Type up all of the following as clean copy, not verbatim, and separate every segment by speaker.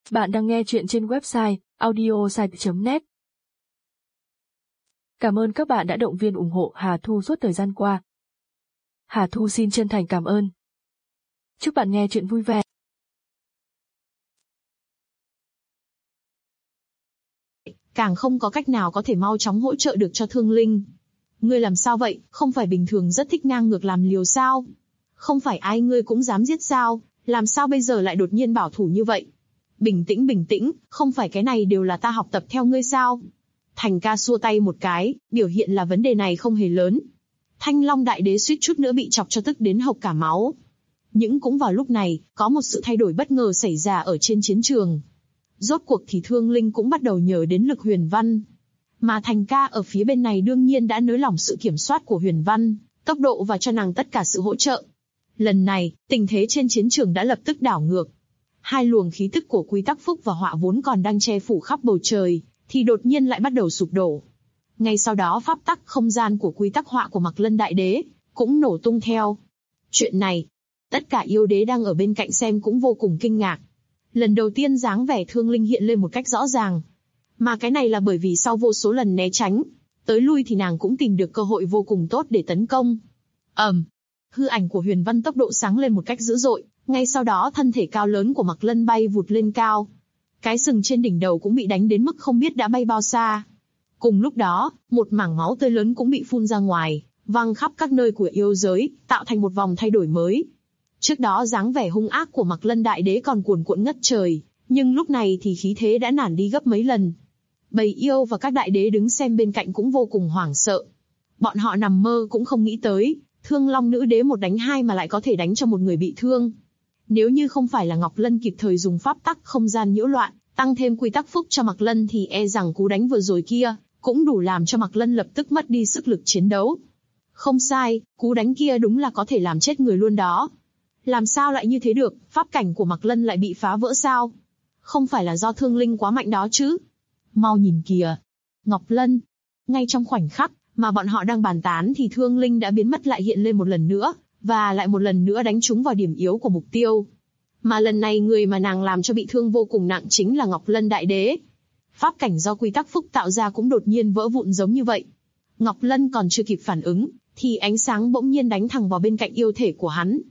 Speaker 1: Bạn đang nghe chuyện trên website audiosite.net. Cảm ơn các bạn đã động viên ủng hộ Hà Thu suốt thời gian qua. Hà Thu xin chân thành cảm ơn. Chúc bạn nghe chuyện vui vẻ.
Speaker 2: Càng không có cách nào có thể mau chóng hỗ trợ được cho Thương Linh. Ngươi làm sao vậy, không phải bình thường rất thích ngang ngược làm liều sao? Không phải ai ngươi cũng dám giết sao, làm sao bây giờ lại đột nhiên bảo thủ như vậy? Bình tĩnh, không phải cái này đều là ta học tập theo ngươi sao? Thành ca xua tay một cái, biểu hiện là vấn đề này không hề lớn. Thanh Long Đại Đế suýt chút nữa bị chọc cho tức đến hộc cả máu. Nhưng cũng vào lúc này, có một sự thay đổi bất ngờ xảy ra ở trên chiến trường. Rốt cuộc thì Thương Linh cũng bắt đầu nhớ đến Lực Huyền Văn. Mà Thành ca ở phía bên này đương nhiên đã nới lỏng sự kiểm soát của Huyền Văn, tốc độ và cho nàng tất cả sự hỗ trợ. Lần này, tình thế trên chiến trường đã lập tức đảo ngược. Hai luồng khí tức của Quy Tắc Phúc và Họa vốn còn đang che phủ khắp bầu trời, thì đột nhiên lại bắt đầu sụp đổ. Ngay sau đó pháp tắc không gian của Quy Tắc Họa của Mạc Lân Đại Đế cũng nổ tung theo. Chuyện này, tất cả yêu đế đang ở bên cạnh xem cũng vô cùng kinh ngạc. Lần đầu tiên dáng vẻ Thương Linh hiện lên một cách rõ ràng. Mà cái này là bởi vì sau vô số lần né tránh, tới lui thì nàng cũng tìm được cơ hội vô cùng tốt để tấn công. Hư ảnh của Huyền Văn tốc độ sáng lên một cách dữ dội, ngay sau đó thân thể cao lớn của Mạc Lân bay vụt lên cao. Cái sừng trên đỉnh đầu cũng bị đánh đến mức không biết đã bay bao xa. Cùng lúc đó, một mảng máu tươi lớn cũng bị phun ra ngoài, văng khắp các nơi của yêu giới, tạo thành một vòng thay đổi mới. Trước đó dáng vẻ hung ác của Mạc Lân Đại Đế còn cuồn cuộn ngất trời, nhưng lúc này thì khí thế đã nản đi gấp mấy lần. Bầy yêu và các đại đế đứng xem bên cạnh cũng vô cùng hoảng sợ. Bọn họ nằm mơ cũng không nghĩ tới, Thương Long Nữ Đế một đánh hai mà lại có thể đánh cho một người bị thương. Nếu như không phải là Ngọc Lân kịp thời dùng pháp tắc không gian nhiễu loạn, tăng thêm Quy Tắc Phúc cho Mạc Lân thì e rằng cú đánh vừa rồi kia cũng đủ làm cho Mạc Lân lập tức mất đi sức lực chiến đấu. Không sai, cú đánh kia đúng là có thể làm chết người luôn đó. Làm sao lại như thế được, pháp cảnh của Mạc Lân lại bị phá vỡ sao? Không phải là do Thương Linh quá mạnh đó chứ? Mau nhìn kìa, Ngọc Lân. Ngay trong khoảnh khắc mà bọn họ đang bàn tán thì Thương Linh đã biến mất lại hiện lên một lần nữa, và lại một lần nữa đánh trúng vào điểm yếu của mục tiêu. Mà lần này người mà nàng làm cho bị thương vô cùng nặng chính là Ngọc Lân Đại Đế. Pháp cảnh do Quy Tắc Phúc tạo ra cũng đột nhiên vỡ vụn giống như vậy. Ngọc Lân còn chưa kịp phản ứng, thì ánh sáng bỗng nhiên đánh thẳng vào bên cạnh yêu thể của hắn.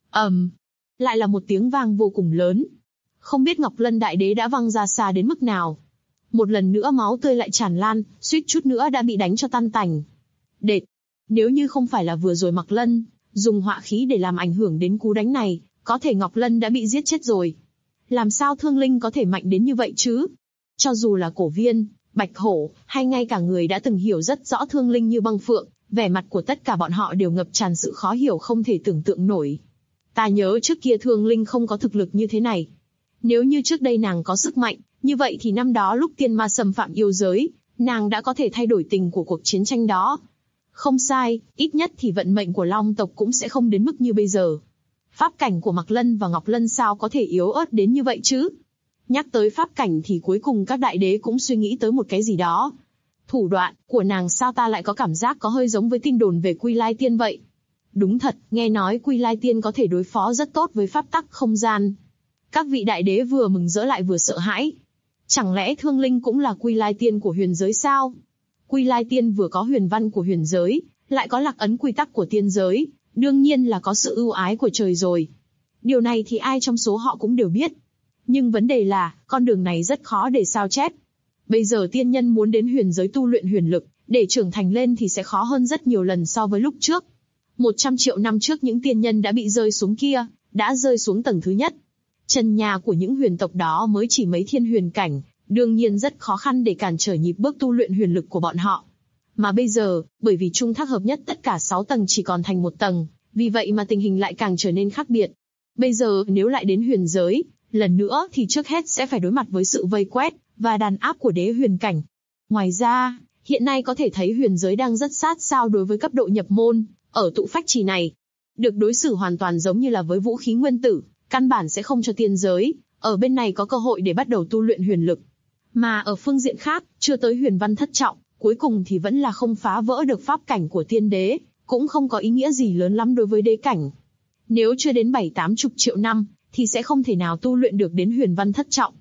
Speaker 2: Lại là một tiếng vang vô cùng lớn. Không biết Ngọc Lân Đại Đế đã văng ra xa đến mức nào. Một lần nữa máu tươi lại tràn lan, suýt chút nữa đã bị đánh cho tan tành. Đệt! Nếu như không phải là vừa rồi Mạc Lân dùng họa khí để làm ảnh hưởng đến cú đánh này, có thể Ngọc Lân đã bị giết chết rồi. Làm sao Thương Linh có thể mạnh đến như vậy chứ? Cho dù là Cổ Viên, Bạch Hổ, hay ngay cả người đã từng hiểu rất rõ Thương Linh như Băng Phượng, vẻ mặt của tất cả bọn họ đều ngập tràn sự khó hiểu không thể tưởng tượng nổi. Ta nhớ trước kia Thương Linh không có thực lực như thế này. Nếu như trước đây nàng có sức mạnh, như vậy thì năm đó lúc tiên ma xâm phạm yêu giới, nàng đã có thể thay đổi tình của cuộc chiến tranh đó. Không sai, ít nhất thì vận mệnh của Long tộc cũng sẽ không đến mức như bây giờ. Pháp cảnh của Mạc Lân và Ngọc Lân sao có thể yếu ớt đến như vậy chứ? Nhắc tới pháp cảnh thì cuối cùng các đại đế cũng suy nghĩ tới một cái gì đó. Thủ đoạn của nàng sao ta lại có cảm giác có hơi giống với tin đồn về Quy Lai Tiên vậy? Đúng thật, nghe nói Quy Lai Tiên có thể đối phó rất tốt với pháp tắc không gian. Các vị đại đế vừa mừng rỡ lại vừa sợ hãi. Chẳng lẽ Thương Linh cũng là Quy Lai Tiên của huyền giới sao? Quy Lai Tiên vừa có huyền văn của huyền giới, lại có lạc ấn quy tắc của tiên giới, đương nhiên là có sự ưu ái của trời rồi. Điều này thì ai trong số họ cũng đều biết. Nhưng vấn đề là, con đường này rất khó để sao chép. Bây giờ tiên nhân muốn đến huyền giới tu luyện huyền lực, để trưởng thành lên thì sẽ khó hơn rất nhiều lần so với lúc trước. 100 triệu năm trước những tiên nhân đã bị rơi xuống kia, đã rơi xuống tầng thứ nhất. Trần nhà của những huyền tộc đó mới chỉ mấy thiên huyền cảnh, đương nhiên rất khó khăn để cản trở nhịp bước tu luyện huyền lực của bọn họ. Mà bây giờ, bởi vì trung thác hợp nhất tất cả 6 tầng chỉ còn thành 1 tầng, vì vậy mà tình hình lại càng trở nên khác biệt. Bây giờ nếu lại đến huyền giới, lần nữa thì trước hết sẽ phải đối mặt với sự vây quét và đàn áp của đế huyền cảnh. Ngoài ra, hiện nay có thể thấy huyền giới đang rất sát sao đối với cấp độ nhập môn, ở tụ phách trì này. Được đối xử hoàn toàn giống như là với vũ khí nguyên tử, căn bản sẽ không cho tiên giới, ở bên này có cơ hội để bắt đầu tu luyện huyền lực. Mà ở phương diện khác, chưa tới huyền văn thất trọng, cuối cùng thì vẫn là không phá vỡ được pháp cảnh của tiên đế, cũng không có ý nghĩa gì lớn lắm đối với đế cảnh. Nếu chưa đến 7-80 triệu năm, thì sẽ không thể nào tu luyện được đến huyền văn thất trọng.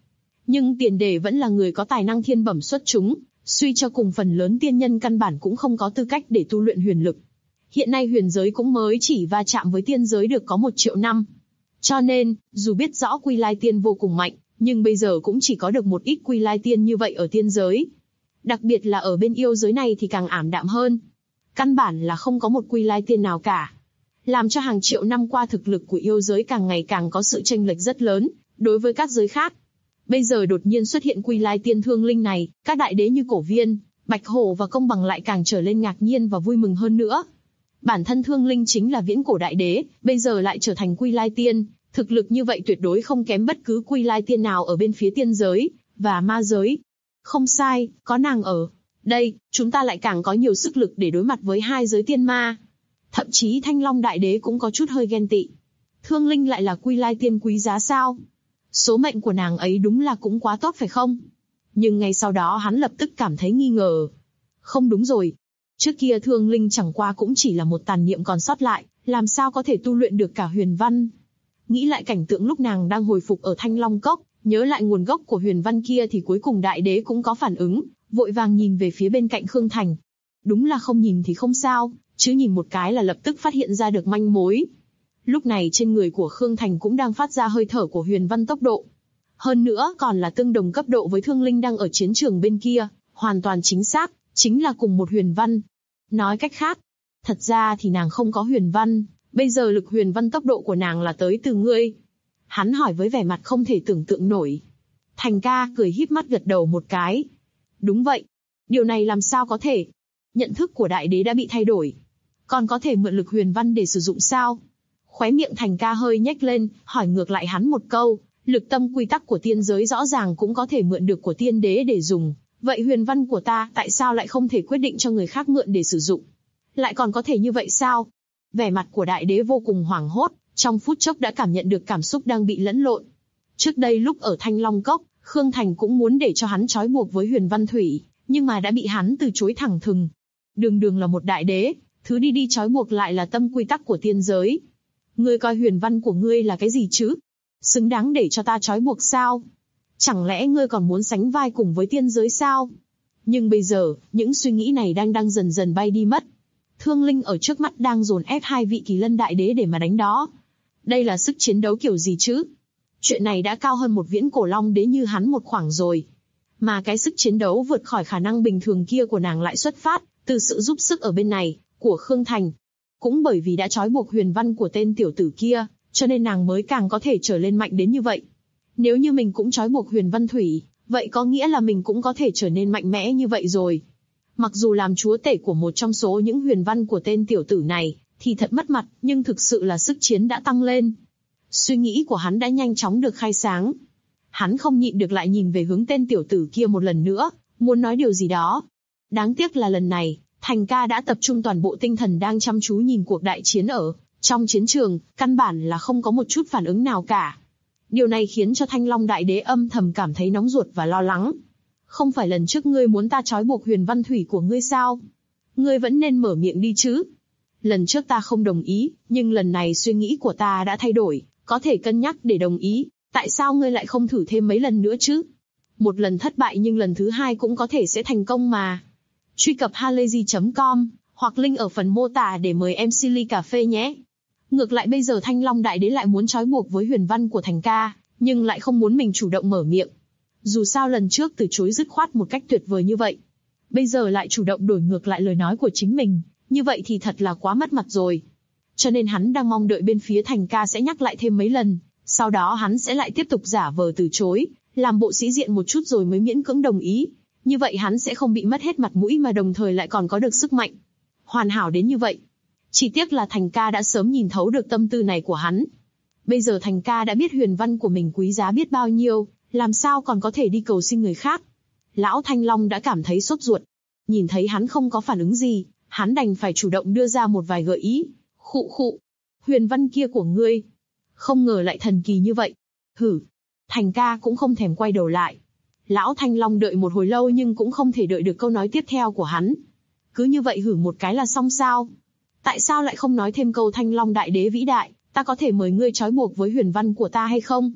Speaker 2: Nhưng tiền đề vẫn là người có tài năng thiên bẩm xuất chúng, suy cho cùng phần lớn tiên nhân căn bản cũng không có tư cách để tu luyện huyền lực. Hiện nay huyền giới cũng mới chỉ va chạm với tiên giới được có 1 triệu năm. Cho nên, dù biết rõ Quy Lai Tiên vô cùng mạnh, nhưng bây giờ cũng chỉ có được một ít Quy Lai Tiên như vậy ở tiên giới. Đặc biệt là ở bên yêu giới này thì càng ảm đạm hơn. Căn bản là không có một Quy Lai Tiên nào cả. Làm cho hàng triệu năm qua thực lực của yêu giới càng ngày càng có sự chênh lệch rất lớn, đối với các giới khác. Bây giờ đột nhiên xuất hiện Quy Lai Tiên Thương Linh này, các đại đế như Cổ Viên, Bạch Hổ và Công Bằng lại càng trở lên ngạc nhiên và vui mừng hơn nữa. Bản thân Thương Linh chính là viễn cổ đại đế, bây giờ lại trở thành Quy Lai Tiên, thực lực như vậy tuyệt đối không kém bất cứ Quy Lai Tiên nào ở bên phía tiên giới và ma giới. Không sai, có nàng ở đây, chúng ta lại càng có nhiều sức lực để đối mặt với hai giới tiên ma. Thậm chí Thanh Long đại đế cũng có chút hơi ghen tị. Thương Linh lại là Quy Lai Tiên quý giá sao? Số mệnh của nàng ấy đúng là cũng quá tốt phải không? Nhưng ngay sau đó hắn lập tức cảm thấy nghi ngờ. Không đúng rồi. Trước kia Thương Linh chẳng qua cũng chỉ là một tàn niệm còn sót lại, làm sao có thể tu luyện được cả huyền văn. Nghĩ lại cảnh tượng lúc nàng đang hồi phục ở Thanh Long Cốc, nhớ lại nguồn gốc của huyền văn kia thì cuối cùng đại đế cũng có phản ứng, vội vàng nhìn về phía bên cạnh Khương Thành. Đúng là không nhìn thì không sao, chứ nhìn một cái là lập tức phát hiện ra được manh mối. Lúc này trên người của Khương Thành cũng đang phát ra hơi thở của huyền văn tốc độ. Hơn nữa còn là tương đồng cấp độ với Thương Linh đang ở chiến trường bên kia, hoàn toàn chính xác, chính là cùng một huyền văn. Nói cách khác, thật ra thì nàng không có huyền văn, bây giờ lực huyền văn tốc độ của nàng là tới từ ngươi. Hắn hỏi với vẻ mặt không thể tưởng tượng nổi. Thành ca cười híp mắt gật đầu một cái. Đúng vậy. Điều này làm sao có thể? Nhận thức của đại đế đã bị thay đổi. Còn có thể mượn lực huyền văn để sử dụng sao? Khóe miệng Thành ca hơi nhếch lên, hỏi ngược lại hắn một câu. Lực tâm quy tắc của tiên giới rõ ràng cũng có thể mượn được của tiên đế để dùng. Vậy huyền văn của ta tại sao lại không thể quyết định cho người khác mượn để sử dụng? Lại còn có thể như vậy sao? Vẻ mặt của đại đế vô cùng hoảng hốt, trong phút chốc đã cảm nhận được cảm xúc đang bị lẫn lộn. Trước đây lúc ở Thanh Long Cốc, Khương Thành cũng muốn để cho hắn trói buộc với huyền văn thủy, nhưng mà đã bị hắn từ chối thẳng thừng. Đường đường là một đại đế, thứ đi trói buộc lại là tâm quy tắc của tiên giới. Ngươi coi huyền văn của ngươi là cái gì chứ? Xứng đáng để cho ta trói buộc sao? Chẳng lẽ ngươi còn muốn sánh vai cùng với tiên giới sao? Nhưng bây giờ, những suy nghĩ này đang dần dần bay đi mất. Thương Linh ở trước mắt đang dồn ép hai vị Kỳ Lân đại đế để mà đánh đó. Đây là sức chiến đấu kiểu gì chứ? Chuyện này đã cao hơn một viễn cổ long đế như hắn một khoảng rồi. Mà cái sức chiến đấu vượt khỏi khả năng bình thường kia của nàng lại xuất phát từ sự giúp sức ở bên này, của Khương Thành. Cũng bởi vì đã trói buộc huyền văn của tên tiểu tử kia, cho nên nàng mới càng có thể trở lên mạnh đến như vậy. Nếu như mình cũng trói buộc huyền văn thủy, vậy có nghĩa là mình cũng có thể trở nên mạnh mẽ như vậy rồi. Mặc dù làm chúa tể của một trong số những huyền văn của tên tiểu tử này, thì thật mất mặt, nhưng thực sự là sức chiến đã tăng lên. Suy nghĩ của hắn đã nhanh chóng được khai sáng. Hắn không nhịn được lại nhìn về hướng tên tiểu tử kia một lần nữa, muốn nói điều gì đó. Đáng tiếc là lần này, Thành ca đã tập trung toàn bộ tinh thần đang chăm chú nhìn cuộc đại chiến ở trong chiến trường, căn bản là không có một chút phản ứng nào cả. Điều này khiến cho Thanh Long đại đế âm thầm cảm thấy nóng ruột và lo lắng. Không phải lần trước ngươi muốn ta trói buộc huyền văn thủy của ngươi sao? Ngươi vẫn nên mở miệng đi chứ. Lần trước ta không đồng ý, nhưng lần này suy nghĩ của ta đã thay đổi, có thể cân nhắc để đồng ý. Tại sao ngươi lại không thử thêm mấy lần nữa chứ? Một lần thất bại nhưng lần thứ hai cũng có thể sẽ thành công mà. Truy cập halayzi.com hoặc link ở phần mô tả để mời MC ly cà phê nhé. Ngược lại bây giờ Thanh Long đại đế lại muốn trói buộc với huyền văn của Thành ca, nhưng lại không muốn mình chủ động mở miệng. Dù sao lần trước từ chối dứt khoát một cách tuyệt vời như vậy, bây giờ lại chủ động đổi ngược lại lời nói của chính mình, như vậy thì thật là quá mất mặt rồi. Cho nên hắn đang mong đợi bên phía Thành ca sẽ nhắc lại thêm mấy lần, sau đó hắn sẽ lại tiếp tục giả vờ từ chối, làm bộ sĩ diện một chút rồi mới miễn cưỡng đồng ý. Như vậy hắn sẽ không bị mất hết mặt mũi mà đồng thời lại còn có được sức mạnh. Hoàn hảo đến như vậy. Chỉ tiếc là Thành ca đã sớm nhìn thấu được tâm tư này của hắn. Bây giờ Thành ca đã biết huyền văn của mình quý giá biết bao nhiêu, làm sao còn có thể đi cầu xin người khác. Lão Thanh Long đã cảm thấy sốt ruột. Nhìn thấy hắn không có phản ứng gì, hắn đành phải chủ động đưa ra một vài gợi ý. Khụ khụ, huyền văn kia của ngươi, không ngờ lại thần kỳ như vậy. Hử. Thành ca cũng không thèm quay đầu lại. Lão Thanh Long đợi một hồi lâu nhưng cũng không thể đợi được câu nói tiếp theo của hắn. Cứ như vậy hử một cái là xong sao? Tại sao lại không nói thêm câu Thanh Long đại đế vĩ đại, ta có thể mời ngươi trói buộc với huyền văn của ta hay không?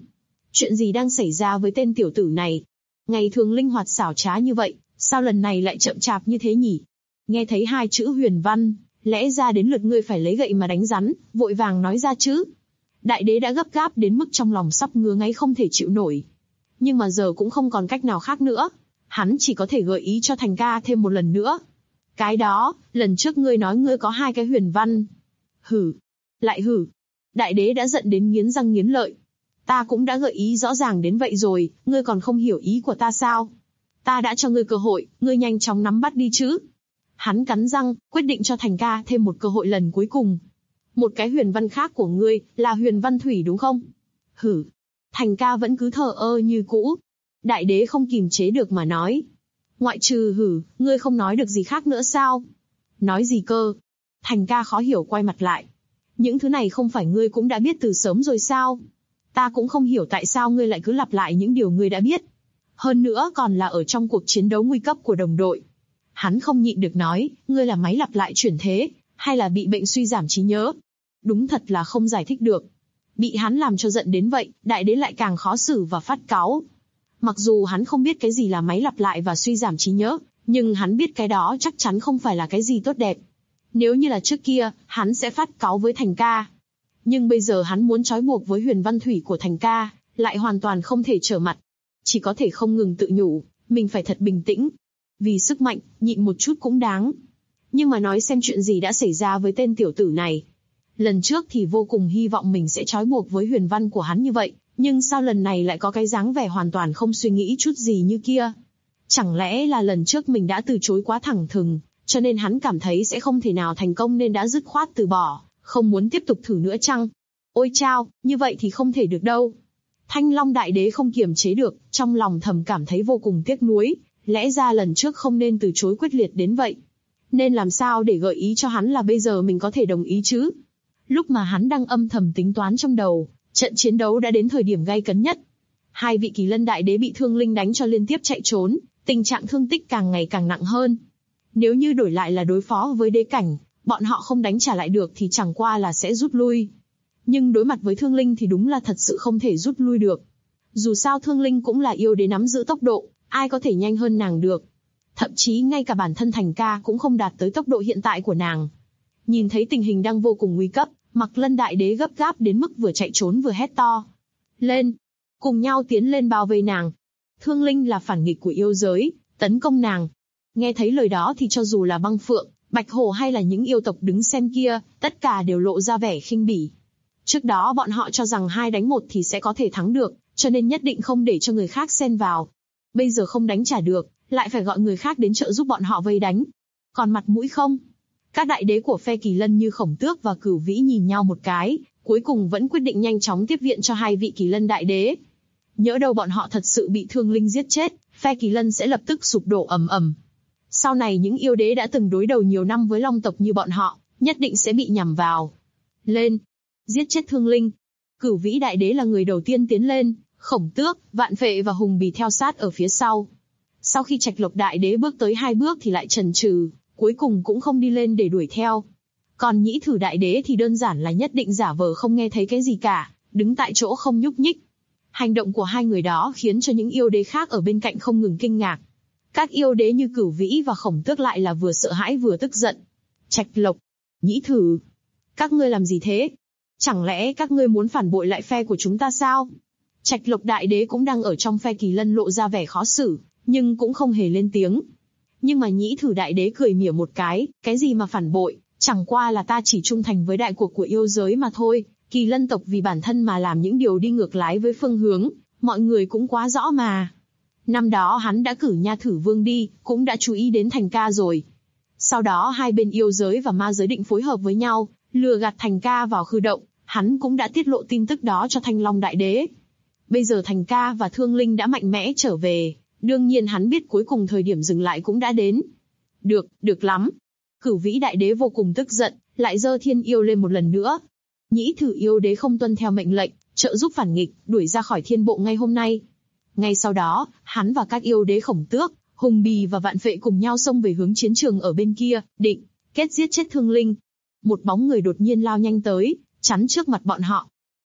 Speaker 2: Chuyện gì đang xảy ra với tên tiểu tử này? Ngày thường linh hoạt xảo trá như vậy, sao lần này lại chậm chạp như thế nhỉ? Nghe thấy hai chữ Huyền Văn, lẽ ra đến lượt ngươi phải lấy gậy mà đánh rắn, vội vàng nói ra chứ. Đại đế đã gấp gáp đến mức trong lòng sắp ngứa ngáy không thể chịu nổi. Nhưng mà giờ cũng không còn cách nào khác nữa. Hắn chỉ có thể gợi ý cho Thành ca thêm một lần nữa. Cái đó, lần trước ngươi nói ngươi có 2 cái Huyền Văn. Hử. Lại hử. Đại đế đã giận đến nghiến răng nghiến lợi. Ta cũng đã gợi ý rõ ràng đến vậy rồi, ngươi còn không hiểu ý của ta sao? Ta đã cho ngươi cơ hội, ngươi nhanh chóng nắm bắt đi chứ. Hắn cắn răng, quyết định cho Thành ca thêm một cơ hội lần cuối cùng. Một cái Huyền Văn khác của ngươi, là Huyền Văn Thủy đúng không? Hử. Thành ca vẫn cứ thờ ơ như cũ. Đại đế không kìm chế được mà nói. Ngoại trừ hử, ngươi không nói được gì khác nữa sao? Nói gì cơ? Thành ca khó hiểu quay mặt lại. Những thứ này không phải ngươi cũng đã biết từ sớm rồi sao? Ta cũng không hiểu tại sao ngươi lại cứ lặp lại những điều ngươi đã biết. Hơn nữa còn là ở trong cuộc chiến đấu nguy cấp của đồng đội. Hắn không nhịn được nói, ngươi là máy lặp lại chuyển thế, hay là bị bệnh suy giảm trí nhớ? Đúng thật là không giải thích được. Bị hắn làm cho giận đến vậy, đại đế lại càng khó xử và phát cáu. Mặc dù hắn không biết cái gì là máy lặp lại và suy giảm trí nhớ, nhưng hắn biết cái đó chắc chắn không phải là cái gì tốt đẹp. Nếu như là trước kia, hắn sẽ phát cáu với Thành ca. Nhưng bây giờ hắn muốn trói buộc với Huyền Văn Thủy của Thành ca, lại hoàn toàn không thể trở mặt. Chỉ có thể không ngừng tự nhủ, mình phải thật bình tĩnh. Vì sức mạnh, nhịn một chút cũng đáng. Nhưng mà nói xem chuyện gì đã xảy ra với tên tiểu tử này. Lần trước thì vô cùng hy vọng mình sẽ trói buộc với Huyền Văn của hắn như vậy, nhưng sao lần này lại có cái dáng vẻ hoàn toàn không suy nghĩ chút gì như kia? Chẳng lẽ là lần trước mình đã từ chối quá thẳng thừng, cho nên hắn cảm thấy sẽ không thể nào thành công nên đã dứt khoát từ bỏ, không muốn tiếp tục thử nữa chăng? Ôi chao, như vậy thì không thể được đâu. Thanh Long Đại Đế không kiềm chế được, trong lòng thầm cảm thấy vô cùng tiếc nuối, lẽ ra lần trước không nên từ chối quyết liệt đến vậy. Nên làm sao để gợi ý cho hắn là bây giờ mình có thể đồng ý chứ? Lúc mà hắn đang âm thầm tính toán trong đầu, trận chiến đấu đã đến thời điểm gay cấn nhất. 2 vị Kỳ Lân Đại Đế bị Thương Linh đánh cho liên tiếp chạy trốn, tình trạng thương tích càng ngày càng nặng hơn. Nếu như đổi lại là đối phó với đế cảnh, bọn họ không đánh trả lại được thì chẳng qua là sẽ rút lui. Nhưng đối mặt với Thương Linh thì đúng là thật sự không thể rút lui được. Dù sao Thương Linh cũng là yêu đế nắm giữ tốc độ, ai có thể nhanh hơn nàng được. Thậm chí ngay cả bản thân Thành ca cũng không đạt tới tốc độ hiện tại của nàng. Nhìn thấy tình hình đang vô cùng nguy cấp, Mặc Lân Đại Đế gấp gáp đến mức vừa chạy trốn vừa hét to. Lên! Cùng nhau tiến lên bao vây nàng. Thương Linh là phản nghịch của yêu giới, tấn công nàng. Nghe thấy lời đó thì cho dù là Băng Phượng, Bạch Hổ hay là những yêu tộc đứng xem kia, tất cả đều lộ ra vẻ khinh bỉ. Trước đó bọn họ cho rằng 2 đánh 1 thì sẽ có thể thắng được, cho nên nhất định không để cho người khác xen vào. Bây giờ không đánh trả được, lại phải gọi người khác đến trợ giúp bọn họ vây đánh. Còn mặt mũi không? Các đại đế của phe Kỳ Lân như Khổng Tước và Cửu Vĩ nhìn nhau một cái, cuối cùng vẫn quyết định nhanh chóng tiếp viện cho 2 vị Kỳ Lân Đại Đế. Nhỡ đâu bọn họ thật sự bị Thương Linh giết chết, phe Kỳ Lân sẽ lập tức sụp đổ ầm ầm. Sau này những yêu đế đã từng đối đầu nhiều năm với Long tộc như bọn họ, nhất định sẽ bị nhằm vào. Lên! Giết chết Thương Linh! Cửu Vĩ Đại Đế là người đầu tiên tiến lên, Khổng Tước, Vạn Phệ và Hùng Bì theo sát ở phía sau. Sau khi Trạch Lộc Đại Đế bước tới 2 bước thì lại chần chừ, cuối cùng cũng không đi lên để đuổi theo. Còn Nhĩ Thử Đại Đế thì đơn giản là nhất định giả vờ không nghe thấy cái gì cả, đứng tại chỗ không nhúc nhích. Hành động của 2 người đó khiến cho những yêu đế khác ở bên cạnh không ngừng kinh ngạc. Các yêu đế như Cửu Vĩ và Khổng Tước lại là vừa sợ hãi vừa tức giận. Trạch Lộc, Nhĩ Thử, các ngươi làm gì thế? Chẳng lẽ các ngươi muốn phản bội lại phe của chúng ta sao? Trạch Lộc Đại Đế cũng đang ở trong phe Kỳ Lân lộ ra vẻ khó xử, nhưng cũng không hề lên tiếng. Nhưng mà Nhĩ Thử Đại Đế cười mỉa một cái gì mà phản bội, chẳng qua là ta chỉ trung thành với đại cuộc của yêu giới mà thôi. Kỳ Lân tộc vì bản thân mà làm những điều đi ngược lái với phương hướng, mọi người cũng quá rõ mà. Năm đó hắn đã cử Nha Thử Vương đi, cũng đã chú ý đến Thành ca rồi. Sau đó 2 bên yêu giới và ma giới định phối hợp với nhau, lừa gạt Thành ca vào khư động, hắn cũng đã tiết lộ tin tức đó cho Thanh Long Đại Đế. Bây giờ Thành ca và Thương Linh đã mạnh mẽ trở về, đương nhiên hắn biết cuối cùng thời điểm dừng lại cũng đã đến. Được lắm. Cửu Vĩ Đại Đế vô cùng tức giận, lại giơ Thiên Yêu lên một lần nữa. Nhĩ Thử Yêu Đế không tuân theo mệnh lệnh, trợ giúp phản nghịch, đuổi ra khỏi thiên bộ ngay hôm nay. Ngay sau đó, hắn và các yêu đế Khổng Tước, Hùng Bì và Vạn Phệ cùng nhau xông về hướng chiến trường ở bên kia, định kết giết chết Thương Linh. Một bóng người đột nhiên lao nhanh tới, chắn trước mặt bọn họ.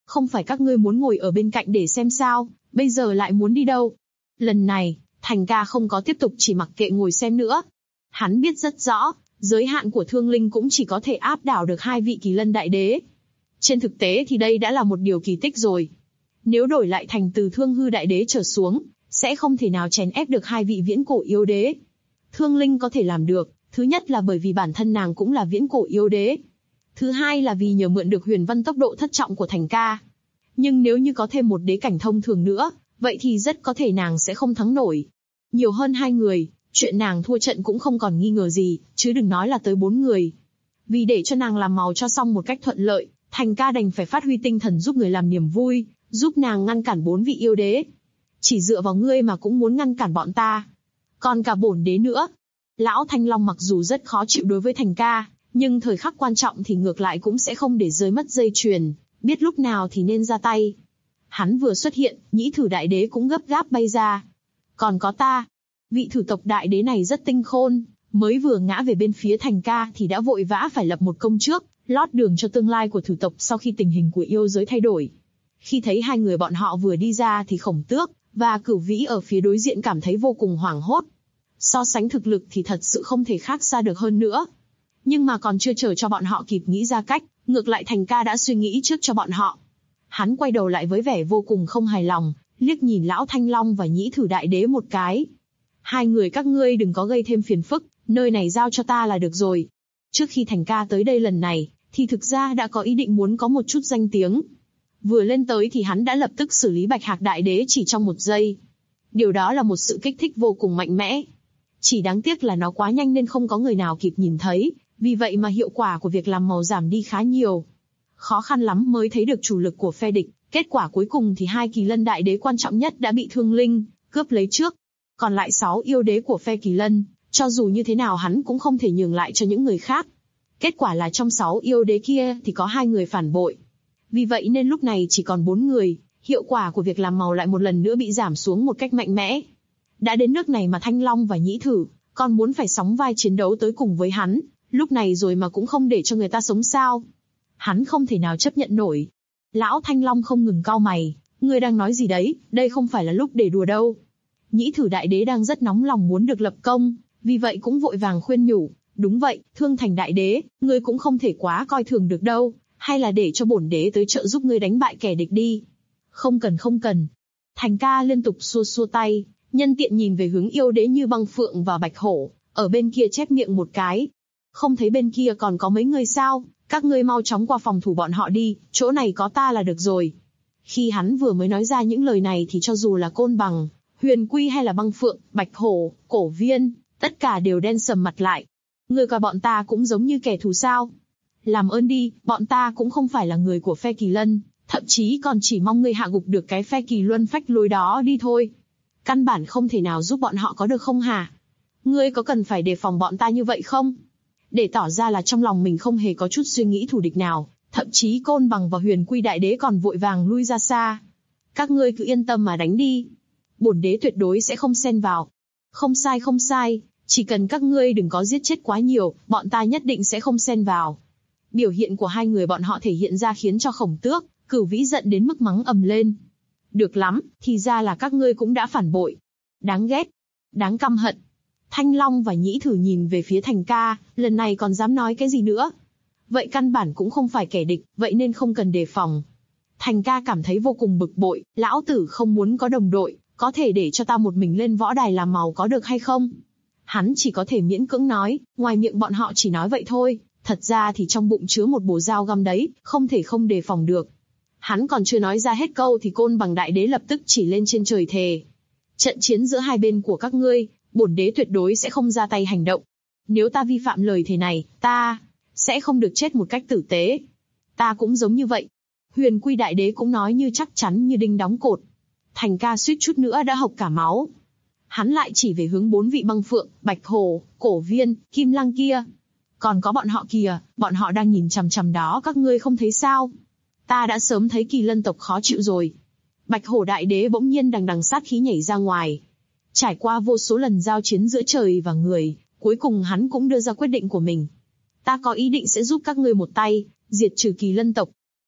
Speaker 2: Không phải các ngươi muốn ngồi ở bên cạnh để xem sao, bây giờ lại muốn đi đâu? Lần này, Thành ca không có tiếp tục chỉ mặc kệ ngồi xem nữa. Hắn biết rất rõ, giới hạn của Thương Linh cũng chỉ có thể áp đảo được 2 vị Kỳ Lân Đại Đế. Trên thực tế thì đây đã là một điều kỳ tích rồi. Nếu đổi lại thành từ Thương Hư Đại Đế trở xuống, sẽ không thể nào chèn ép được 2 vị viễn cổ yếu đế. Thương Linh có thể làm được, thứ nhất là bởi vì bản thân nàng cũng là viễn cổ yếu đế. Thứ hai là vì nhờ mượn được huyền văn tốc độ thất trọng của Thành ca. Nhưng nếu như có thêm một đế cảnh thông thường nữa, vậy thì rất có thể nàng sẽ không thắng nổi. Nhiều hơn 2 người, chuyện nàng thua trận cũng không còn nghi ngờ gì, chứ đừng nói là tới 4 người. Vì để cho nàng làm màu cho xong một cách thuận lợi, Thành ca đành phải phát huy tinh thần giúp người làm niềm vui, giúp nàng ngăn cản 4 vị yêu đế. Chỉ dựa vào ngươi mà cũng muốn ngăn cản bọn ta. Còn cả bổn đế nữa. Lão Thanh Long mặc dù rất khó chịu đối với Thành ca, nhưng thời khắc quan trọng thì ngược lại cũng sẽ không để rơi mất dây chuyền, biết lúc nào thì nên ra tay. Hắn vừa xuất hiện, Nhĩ Thử Đại Đế cũng gấp gáp bay ra. Còn có ta. Vị thử tộc đại đế này rất tinh khôn, mới vừa ngã về bên phía Thành ca thì đã vội vã phải lập một công trước, lót đường cho tương lai của thử tộc sau khi tình hình của yêu giới thay đổi. Khi thấy 2 người bọn họ vừa đi ra thì Khổng Tước và Cửu Vĩ ở phía đối diện cảm thấy vô cùng hoảng hốt. So sánh thực lực thì thật sự không thể khác xa được hơn nữa. Nhưng mà còn chưa chờ cho bọn họ kịp nghĩ ra cách, ngược lại Thành ca đã suy nghĩ trước cho bọn họ. Hắn quay đầu lại với vẻ vô cùng không hài lòng, liếc nhìn lão Thanh Long và Nhĩ Thử Đại Đế một cái. 2 người các ngươi đừng có gây thêm phiền phức, nơi này giao cho ta là được rồi. Trước khi Thành ca tới đây lần này, thì thực ra đã có ý định muốn có một chút danh tiếng. Vừa lên tới thì hắn đã lập tức xử lý Bạch Hạc Đại Đế chỉ trong 1 giây. Điều đó là một sự kích thích vô cùng mạnh mẽ. Chỉ đáng tiếc là nó quá nhanh nên không có người nào kịp nhìn thấy, vì vậy mà hiệu quả của việc làm màu giảm đi khá nhiều. Khó khăn lắm mới thấy được chủ lực của phe địch, kết quả cuối cùng thì 2 Kỳ Lân Đại Đế quan trọng nhất đã bị Thương Linh cướp lấy trước. Còn lại 6 yêu đế của phe Kỳ Lân, cho dù như thế nào hắn cũng không thể nhường lại cho những người khác. Kết quả là trong 6 yêu đế kia thì có 2 người phản bội. Vì vậy nên lúc này chỉ còn 4 người, hiệu quả của việc làm màu lại một lần nữa bị giảm xuống một cách mạnh mẽ. Đã đến nước này mà Thanh Long và Nhĩ Thử còn muốn phải sóng vai chiến đấu tới cùng với hắn, lúc này rồi mà cũng không để cho người ta sống sao? Hắn không thể nào chấp nhận nổi. Lão Thanh Long không ngừng cau mày, ngươi đang nói gì đấy, đây không phải là lúc để đùa đâu. Nhĩ Thử Đại Đế đang rất nóng lòng muốn được lập công, vì vậy cũng vội vàng khuyên nhủ, đúng vậy, Thương Thành Đại Đế, ngươi cũng không thể quá coi thường được đâu, hay là để cho bổn đế tới trợ giúp ngươi đánh bại kẻ địch đi. Không cần không cần. Thành ca liên tục xua xua tay, nhân tiện nhìn về hướng yêu đế Như Băng Phượng và Bạch Hổ, ở bên kia chép miệng một cái. Không thấy bên kia còn có mấy người sao, các ngươi mau chóng qua phòng thủ bọn họ đi, chỗ này có ta là được rồi. Khi hắn vừa mới nói ra những lời này thì cho dù là Côn Bằng, Huyền Quy hay là Băng Phượng, Bạch Hổ, Cổ Viên, tất cả đều đen sầm mặt lại. Ngươi coi bọn ta cũng giống như kẻ thù sao? Làm ơn đi, bọn ta cũng không phải là người của phe Kỳ Lân, thậm chí còn chỉ mong ngươi hạ gục được cái phe Kỳ Luân Phách Lối đó đi thôi. Căn bản không thể nào giúp bọn họ có được không hả? Ngươi có cần phải đề phòng bọn ta như vậy không? Để tỏ ra là trong lòng mình không hề có chút suy nghĩ thù địch nào, thậm chí Côn Bằng và Huyền Quy Đại Đế còn vội vàng lui ra xa. Các ngươi cứ yên tâm mà đánh đi. Bổn đế tuyệt đối sẽ không xen vào. Không sai không sai, chỉ cần các ngươi đừng có giết chết quá nhiều, bọn ta nhất định sẽ không xen vào. Biểu hiện của 2 người bọn họ thể hiện ra khiến cho Khổng Tước, Cửu Vĩ giận đến mức mắng ầm lên. Được lắm, thì ra là các ngươi cũng đã phản bội. Đáng ghét, đáng căm hận. Thanh Long và Nhĩ Thử nhìn về phía Thành ca, lần này còn dám nói cái gì nữa? Vậy căn bản cũng không phải kẻ địch, vậy nên không cần đề phòng. Thành ca cảm thấy vô cùng bực bội, lão tử không muốn có đồng đội, có thể để cho ta một mình lên võ đài làm màu có được hay không? Hắn chỉ có thể miễn cưỡng nói, ngoài miệng bọn họ chỉ nói vậy thôi, thật ra thì trong bụng chứa một bồ dao găm đấy, không thể không đề phòng được. Hắn còn chưa nói ra hết câu thì Côn Bằng Đại Đế lập tức chỉ lên trên trời thề. Trận chiến giữa hai bên của các ngươi, bổn đế tuyệt đối sẽ không ra tay hành động. Nếu ta vi phạm lời thề này, ta sẽ không được chết một cách tử tế. Ta cũng giống như vậy. Huyền Quy Đại Đế cũng nói như chắc chắn như đinh đóng cột. Thành ca suýt chút nữa đã hộc cả máu. Hắn lại chỉ về hướng 4 vị Băng Phượng, Bạch Hổ, Cổ Viên, Kim Lăng kia. Còn có bọn họ kìa, bọn họ đang nhìn chằm chằm đó, các ngươi không thấy sao? Ta đã sớm thấy Kỳ Lân tộc khó chịu rồi. Bạch Hổ Đại Đế bỗng nhiên đằng đằng sát khí nhảy ra ngoài. Trải qua vô số lần giao chiến giữa trời và người, cuối cùng hắn cũng đưa ra quyết định của mình. Ta có ý định sẽ giúp các ngươi một tay, diệt trừ Kỳ Lân tộc.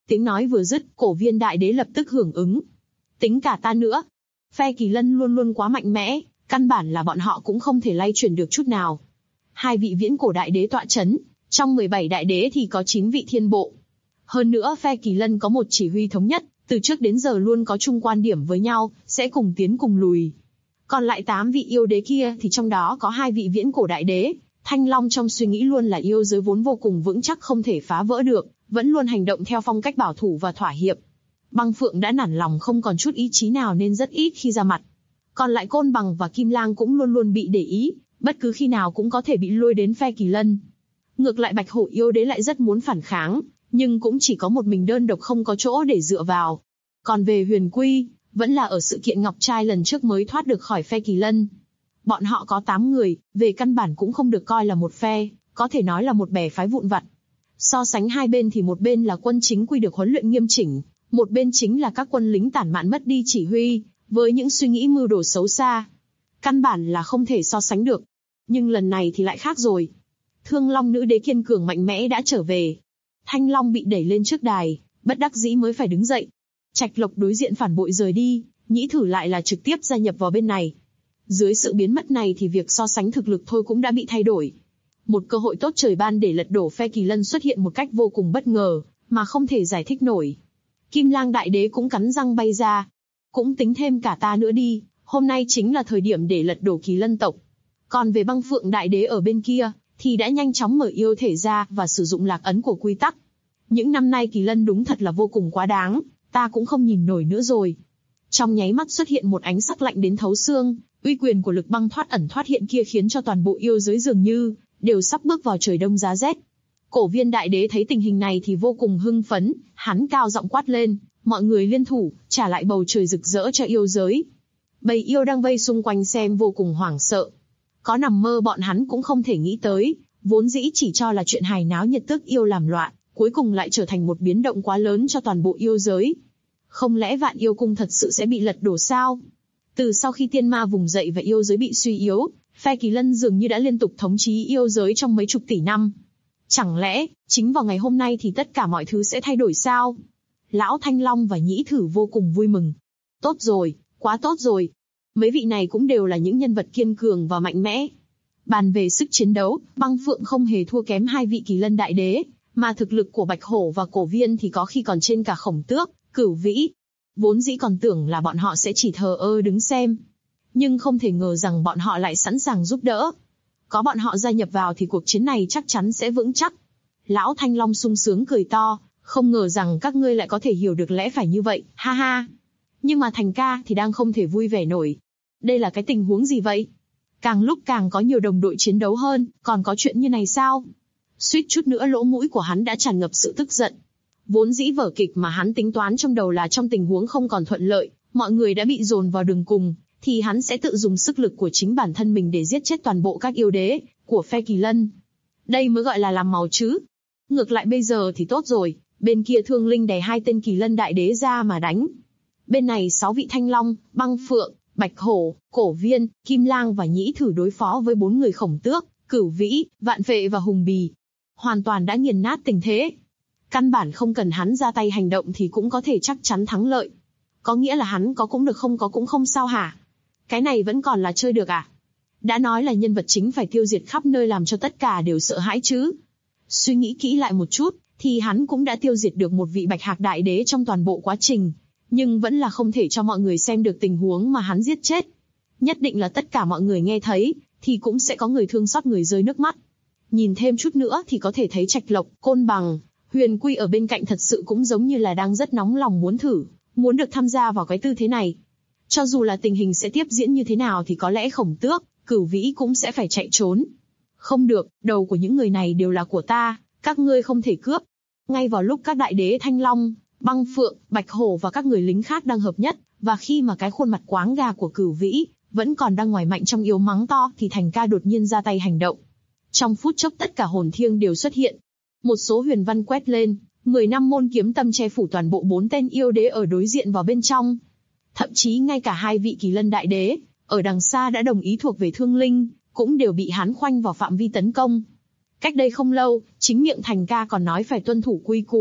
Speaker 2: Tiếng nói vừa dứt, Cổ Viên Đại Đế lập tức hưởng ứng. Tính cả ta nữa. Phe Kỳ Lân luôn luôn quá mạnh mẽ, căn bản là bọn họ cũng không thể lay chuyển được chút nào. Hai vị viễn cổ đại đế tọa chấn, trong 17 đại đế thì có 9 vị thiên bộ. Hơn nữa phe Kỳ Lân có một chỉ huy thống nhất, từ trước đến giờ luôn có chung quan điểm với nhau, sẽ cùng tiến cùng lùi. Còn lại 8 vị yêu đế kia thì trong đó có 2 vị viễn cổ đại đế. Thanh Long trong suy nghĩ luôn là yêu giới vốn vô cùng vững chắc không thể phá vỡ được, vẫn luôn hành động theo phong cách bảo thủ và thỏa hiệp. Băng Phượng đã nản lòng không còn chút ý chí nào nên rất ít khi ra mặt. Còn lại Côn Bằng và Kim Lang cũng luôn luôn bị để ý, bất cứ khi nào cũng có thể bị lôi đến phe Kỳ Lân. Ngược lại Bạch Hổ yêu đế lại rất muốn phản kháng, nhưng cũng chỉ có một mình đơn độc không có chỗ để dựa vào. Còn về Huyền Quy, vẫn là ở sự kiện Ngọc Trai lần trước mới thoát được khỏi phe Kỳ Lân. Bọn họ có 8 người, về căn bản cũng không được coi là một phe, có thể nói là một bè phái vụn vặt. So sánh hai bên thì một bên là quân chính quy được huấn luyện nghiêm chỉnh, một bên chính là các quân lính tản mạn mất đi chỉ huy, với những suy nghĩ mưu đồ xấu xa. Căn bản là không thể so sánh được. Nhưng lần này thì lại khác rồi. Thương Long nữ đế kiên cường mạnh mẽ đã trở về. Thanh Long bị đẩy lên trước đài, bất đắc dĩ mới phải đứng dậy. Trạch Lộc đối diện phản bội rời đi, Nhĩ Thử lại là trực tiếp gia nhập vào bên này. Dưới sự biến mất này thì việc so sánh thực lực thôi cũng đã bị thay đổi. Một cơ hội tốt trời ban để lật đổ phe Kỳ Lân xuất hiện một cách vô cùng bất ngờ, mà không thể giải thích nổi. Kim Lang đại đế cũng cắn răng bay ra. Cũng tính thêm cả ta nữa đi, hôm nay chính là thời điểm để lật đổ Kỳ Lân tộc. Còn về Băng Phượng đại đế ở bên kia, thì đã nhanh chóng mở yêu thể ra và sử dụng lạc ấn của quy tắc. Những năm nay Kỳ Lân đúng thật là vô cùng quá đáng, ta cũng không nhìn nổi nữa rồi. Trong nháy mắt xuất hiện một ánh sắc lạnh đến thấu xương, uy quyền của lực băng thoát ẩn thoát hiện kia khiến cho toàn bộ yêu giới dường như đều sắp bước vào trời đông giá rét. Cổ Viên đại đế thấy tình hình này thì vô cùng hưng phấn, hắn cao giọng quát lên, mọi người liên thủ, trả lại bầu trời rực rỡ cho yêu giới. Bầy yêu đang vây xung quanh xem vô cùng hoảng sợ. Có nằm mơ bọn hắn cũng không thể nghĩ tới, vốn dĩ chỉ cho là chuyện hài náo nhiệt tước yêu làm loạn, cuối cùng lại trở thành một biến động quá lớn cho toàn bộ yêu giới. Không lẽ Vạn Yêu Cung thật sự sẽ bị lật đổ sao? Từ sau khi tiên ma vùng dậy và yêu giới bị suy yếu, phe Kỳ Lân dường như đã liên tục thống trị yêu giới trong mấy chục tỷ năm. Chẳng lẽ, chính vào ngày hôm nay thì tất cả mọi thứ sẽ thay đổi sao? Lão Thanh Long và Nhĩ Thử vô cùng vui mừng. Tốt rồi, quá tốt rồi. Mấy vị này cũng đều là những nhân vật kiên cường và mạnh mẽ. Bàn về sức chiến đấu, Băng Phượng không hề thua kém hai vị Kỳ Lân đại đế, mà thực lực của Bạch Hổ và Cổ Viên thì có khi còn trên cả Khổng Tước, Cửu Vĩ. Vốn dĩ còn tưởng là bọn họ sẽ chỉ thờ ơ đứng xem. Nhưng không thể ngờ rằng bọn họ lại sẵn sàng giúp đỡ. Có bọn họ gia nhập vào thì cuộc chiến này chắc chắn sẽ vững chắc. Lão Thanh Long sung sướng cười to, không ngờ rằng các ngươi lại có thể hiểu được lẽ phải như vậy, ha ha. Nhưng mà Thành ca thì đang không thể vui vẻ nổi. Đây là cái tình huống gì vậy? Càng lúc càng có nhiều đồng đội chiến đấu hơn, còn có chuyện như này sao? Suýt chút nữa lỗ mũi của hắn đã tràn ngập sự tức giận. Vốn dĩ vở kịch mà hắn tính toán trong đầu là trong tình huống không còn thuận lợi, mọi người đã bị dồn vào đường cùng, thì hắn sẽ tự dùng sức lực của chính bản thân mình để giết chết toàn bộ các yêu đế của phe Kỳ Lân. Đây mới gọi là làm màu chứ. Ngược lại bây giờ thì tốt rồi, bên kia Thương Linh đè hai tên Kỳ Lân đại đế ra mà đánh. Bên này 6 vị Thanh Long, Băng Phượng, Bạch Hổ, Cổ Viên, Kim Lang và Nhĩ Thử đối phó với 4 người Khổng Tước, Cửu Vĩ, Vạn Phệ và Hùng Bì. Hoàn toàn đã nghiền nát tình thế. Căn bản không cần hắn ra tay hành động thì cũng có thể chắc chắn thắng lợi. Có nghĩa là hắn có cũng được không có cũng không sao hả? Cái này vẫn còn là chơi được à? Đã nói là nhân vật chính phải tiêu diệt khắp nơi làm cho tất cả đều sợ hãi chứ. Suy nghĩ kỹ lại một chút, thì hắn cũng đã tiêu diệt được một vị Bạch Hạc đại đế trong toàn bộ quá trình. Nhưng vẫn là không thể cho mọi người xem được tình huống mà hắn giết chết. Nhất định là tất cả mọi người nghe thấy, thì cũng sẽ có người thương xót người rơi nước mắt. Nhìn thêm chút nữa thì có thể thấy Trạch Lộc, Côn Bằng, Huyền Quy ở bên cạnh thật sự cũng giống như là đang rất nóng lòng muốn thử, muốn được tham gia vào cái tư thế này. Cho dù là tình hình sẽ tiếp diễn như thế nào thì có lẽ Khổng Tước, Cửu Vĩ cũng sẽ phải chạy trốn. Không được, đầu của những người này đều là của ta, các ngươi không thể cướp. Ngay vào lúc các đại đế Thanh Long, Băng Phượng, Bạch Hổ và các người lính khác đang hợp nhất, và khi mà cái khuôn mặt quáng gà của Cửu Vĩ vẫn còn đang ngoài mạnh trong yếu mắng to thì Thành ca đột nhiên ra tay hành động. Trong phút chốc tất cả hồn thiêng đều xuất hiện. Một số huyền văn quét lên, 10 năm môn kiếm tâm che phủ toàn bộ 4 tên yêu đế ở đối diện vào bên trong. Thậm chí ngay cả 2 vị Kỳ Lân đại đế, ở đằng xa đã đồng ý thuộc về Thương Linh, cũng đều bị hắn khoanh vào phạm vi tấn công. Cách đây không lâu, chính miệng Thành ca còn nói phải tuân thủ quy củ,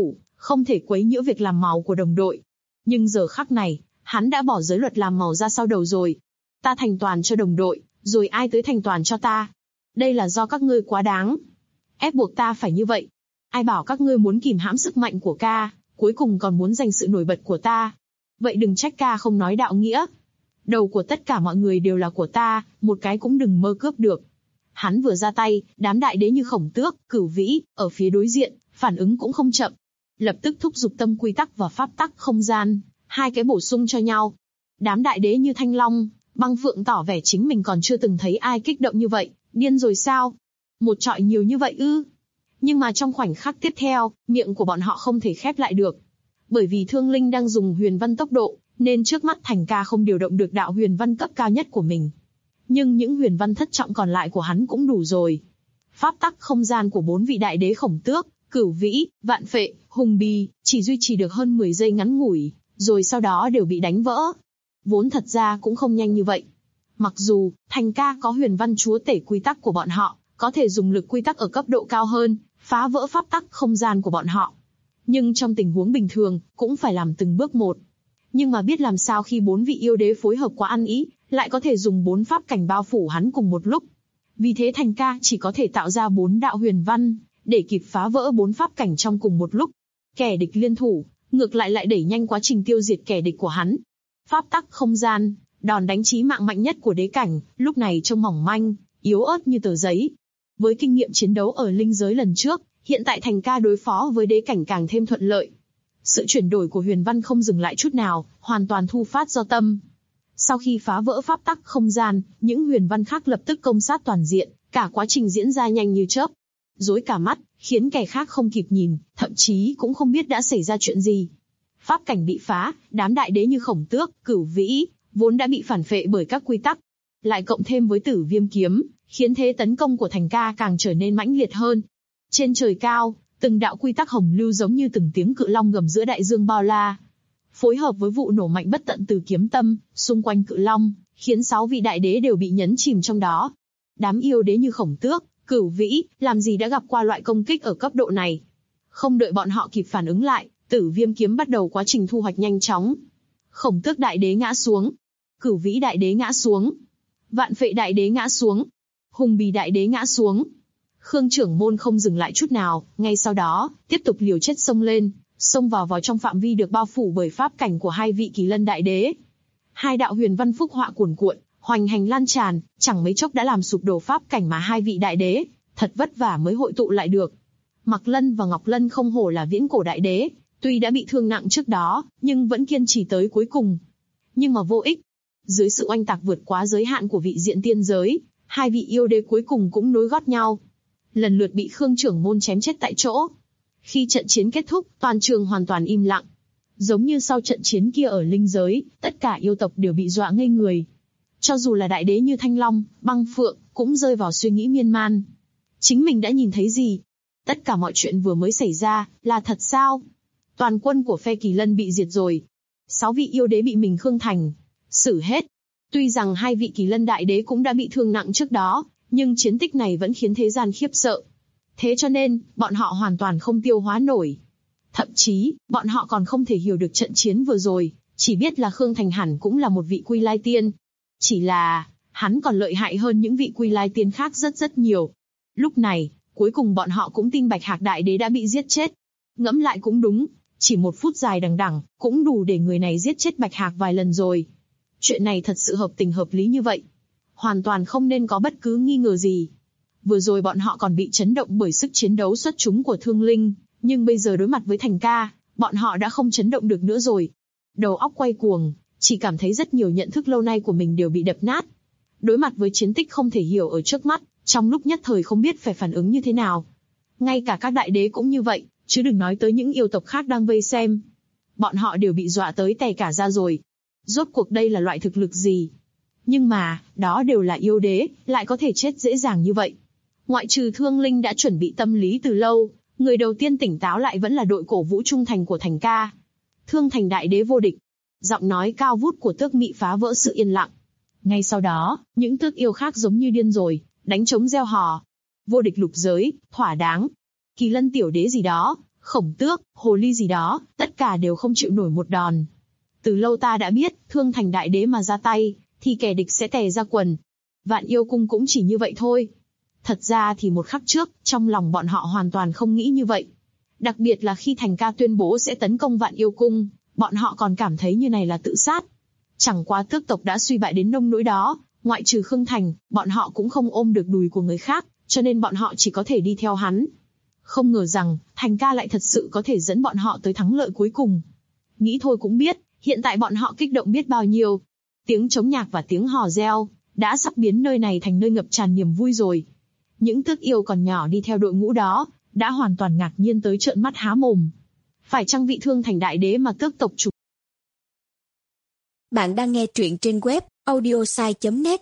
Speaker 2: không thể quấy nhiễu việc làm màu của đồng đội. Nhưng giờ khắc này, hắn đã bỏ giới luật làm màu ra sau đầu rồi. Ta thành toàn cho đồng đội, rồi ai tới thành toàn cho ta? Đây là do các ngươi quá đáng. Ép buộc ta phải như vậy. Ai bảo các ngươi muốn kìm hãm sức mạnh của ca, cuối cùng còn muốn giành sự nổi bật của ta. Vậy đừng trách ca không nói đạo nghĩa. Đầu của tất cả mọi người đều là của ta, một cái cũng đừng mơ cướp được. Hắn vừa ra tay, đám đại đế như Khổng Tước, Cửu Vĩ, ở phía đối diện, phản ứng cũng không chậm. Lập tức thúc giục tâm quy tắc và pháp tắc không gian, hai cái bổ sung cho nhau. Đám đại đế như Thanh Long, Băng Phượng tỏ vẻ chính mình còn chưa từng thấy ai kích động như vậy, điên rồi sao? Một trọi nhiều như vậy ư? Nhưng mà trong khoảnh khắc tiếp theo, miệng của bọn họ không thể khép lại được. Bởi vì Thương Linh đang dùng huyền văn tốc độ, nên trước mắt Thành Ca không điều động được đạo huyền văn cấp cao nhất của mình. Nhưng những huyền văn thất trọng còn lại của hắn cũng đủ rồi. Pháp tắc không gian của 4 vị đại đế Khổng Tước, Cửu Vĩ, Vạn Phệ, Hùng Bì chỉ duy trì được hơn 10 giây ngắn ngủi, rồi sau đó đều bị đánh vỡ. Vốn thật ra cũng không nhanh như vậy. Mặc dù Thành Ca có huyền văn chúa tể quy tắc của bọn họ, có thể dùng lực quy tắc ở cấp độ cao hơn, phá vỡ pháp tắc không gian của bọn họ. Nhưng trong tình huống bình thường, cũng phải làm từng bước một. Nhưng mà biết làm sao khi 4 vị yêu đế phối hợp quá ăn ý, lại có thể dùng 4 pháp cảnh bao phủ hắn cùng một lúc. Vì thế Thành Ca chỉ có thể tạo ra 4 đạo huyền văn, để kịp phá vỡ 4 pháp cảnh trong cùng một lúc. Kẻ địch liên thủ, ngược lại đẩy nhanh quá trình tiêu diệt kẻ địch của hắn. Pháp tắc không gian, đòn đánh chí mạng mạnh nhất của đế cảnh, lúc này trông mỏng manh, yếu ớt như tờ giấy. Với kinh nghiệm chiến đấu ở linh giới lần trước, hiện tại Thành Ca đối phó với đế cảnh càng thêm thuận lợi. Sự chuyển đổi của huyền văn không dừng lại chút nào, hoàn toàn thu phát do tâm. Sau khi phá vỡ pháp tắc không gian, những huyền văn khác lập tức công sát toàn diện, cả quá trình diễn ra nhanh như chớp. Rối cả mắt, khiến kẻ khác không kịp nhìn, thậm chí cũng không biết đã xảy ra chuyện gì. Pháp cảnh bị phá, đám đại đế như Khổng Tước, Cửu Vĩ, vốn đã bị phản phệ bởi các quy tắc. Lại cộng thêm với Tử Viêm kiếm, khiến thế tấn công của Thành Ca càng trở nên mãnh liệt hơn. Trên trời cao, từng đạo quy tắc hồng lưu giống như từng tiếng cự long gầm giữa đại dương bao la. Phối hợp với vụ nổ mạnh bất tận từ kiếm tâm, xung quanh cự long, khiến 6 vị đại đế đều bị nhấn chìm trong đó. Đám yêu đế như Khổng Tước, Cửu Vĩ, làm gì đã gặp qua loại công kích ở cấp độ này. Không đợi bọn họ kịp phản ứng lại, Tử Viêm kiếm bắt đầu quá trình thu hoạch nhanh chóng. Khổng Tước đại đế ngã xuống, Cửu Vĩ đại đế ngã xuống, Vạn Phệ đại đế ngã xuống, Hùng Bì đại đế ngã xuống. Khương trưởng môn không dừng lại chút nào, ngay sau đó, tiếp tục liều chết xông lên, xông vào trong phạm vi được bao phủ bởi pháp cảnh của 2 vị Kỳ Lân đại đế. 2 đạo huyền văn phúc họa cuồn cuộn, hoành hành lan tràn, chẳng mấy chốc đã làm sụp đổ pháp cảnh mà 2 vị đại đế, thật vất vả mới hội tụ lại được. Mạc Lân và Ngọc Lân không hổ là viễn cổ đại đế, tuy đã bị thương nặng trước đó, nhưng vẫn kiên trì tới cuối cùng. Nhưng mà vô ích. Dưới sự oanh tạc vượt quá giới hạn của vị diện tiên giới, 2 vị yêu đế cuối cùng cũng nối gót nhau. Lần lượt bị Khương trưởng môn chém chết tại chỗ. Khi trận chiến kết thúc, toàn trường hoàn toàn im lặng. Giống như sau trận chiến kia ở linh giới, tất cả yêu tộc đều bị dọa ngây người. Cho dù là đại đế như Thanh Long, Băng Phượng, cũng rơi vào suy nghĩ miên man. Chính mình đã nhìn thấy gì? Tất cả mọi chuyện vừa mới xảy ra, là thật sao? Toàn quân của phe Kỳ Lân bị diệt rồi. 6 vị yêu đế bị mình Khương Thành xử hết. Tuy rằng 2 vị Kỳ Lân đại đế cũng đã bị thương nặng trước đó, nhưng chiến tích này vẫn khiến thế gian khiếp sợ. Thế cho nên, bọn họ hoàn toàn không tiêu hóa nổi. Thậm chí, bọn họ còn không thể hiểu được trận chiến vừa rồi, chỉ biết là Khương Thành hẳn cũng là một vị Quy Lai Tiên. Chỉ là, hắn còn lợi hại hơn những vị Quy Lai Tiên khác rất nhiều. Lúc này, cuối cùng bọn họ cũng tin Bạch Hạc đại đế đã bị giết chết. Ngẫm lại cũng đúng, chỉ 1 phút dài đằng đẵng, cũng đủ để người này giết chết Bạch Hạc vài lần rồi. Chuyện này thật sự hợp tình hợp lý như vậy. Hoàn toàn không nên có bất cứ nghi ngờ gì. Vừa rồi bọn họ còn bị chấn động bởi sức chiến đấu xuất chúng của Thương Linh, nhưng bây giờ đối mặt với Thành Ca, bọn họ đã không chấn động được nữa rồi. Đầu óc quay cuồng, chỉ cảm thấy rất nhiều nhận thức lâu nay của mình đều bị đập nát. Đối mặt với chiến tích không thể hiểu ở trước mắt, trong lúc nhất thời không biết phải phản ứng như thế nào. Ngay cả các đại đế cũng như vậy, chứ đừng nói tới những yêu tộc khác đang vây xem. Bọn họ đều bị dọa tới tè cả ra rồi. Rốt cuộc đây là loại thực lực gì? Nhưng mà, đó đều là yêu đế, lại có thể chết dễ dàng như vậy. Ngoại trừ Thương Linh đã chuẩn bị tâm lý từ lâu, người đầu tiên tỉnh táo lại vẫn là đội cổ vũ trung thành của Thành Ca. Thương Thành đại đế vô địch. Giọng nói cao vút của Tước Mị phá vỡ sự yên lặng. Ngay sau đó, những tước yêu khác giống như điên rồi, đánh trống reo hò. Vô địch lục giới, thỏa đáng. Kỳ Lân tiểu đế gì đó, khổng tước, hồ ly gì đó, tất cả đều không chịu nổi một đòn. Từ lâu ta đã biết, Thương Thành Đại Đế mà ra tay, thì kẻ địch sẽ tè ra quần. Vạn Yêu Cung cũng chỉ như vậy thôi. Thật ra thì một khắc trước, trong lòng bọn họ hoàn toàn không nghĩ như vậy. Đặc biệt là khi Thành Ca tuyên bố sẽ tấn công Vạn Yêu Cung, bọn họ còn cảm thấy như này là tự sát. Chẳng qua tước tộc đã suy bại đến nông nỗi đó, ngoại trừ Khương Thành, bọn họ cũng không ôm được đùi của người khác, cho nên bọn họ chỉ có thể đi theo hắn. Không ngờ rằng, Thành Ca lại thật sự có thể dẫn bọn họ tới thắng lợi cuối cùng. Nghĩ thôi cũng biết, hiện tại bọn họ kích động biết bao nhiêu. Tiếng trống nhạc và tiếng hò reo, đã sắp biến nơi này thành nơi ngập tràn niềm vui rồi. Những tước yêu còn nhỏ đi theo đội ngũ đó, đã hoàn toàn ngạc nhiên tới trợn mắt há mồm. Phải chăng vị Thương Thành Đại Đế mà tước tộc chủ?
Speaker 3: Bạn đang nghe truyện trên web audiosai.net.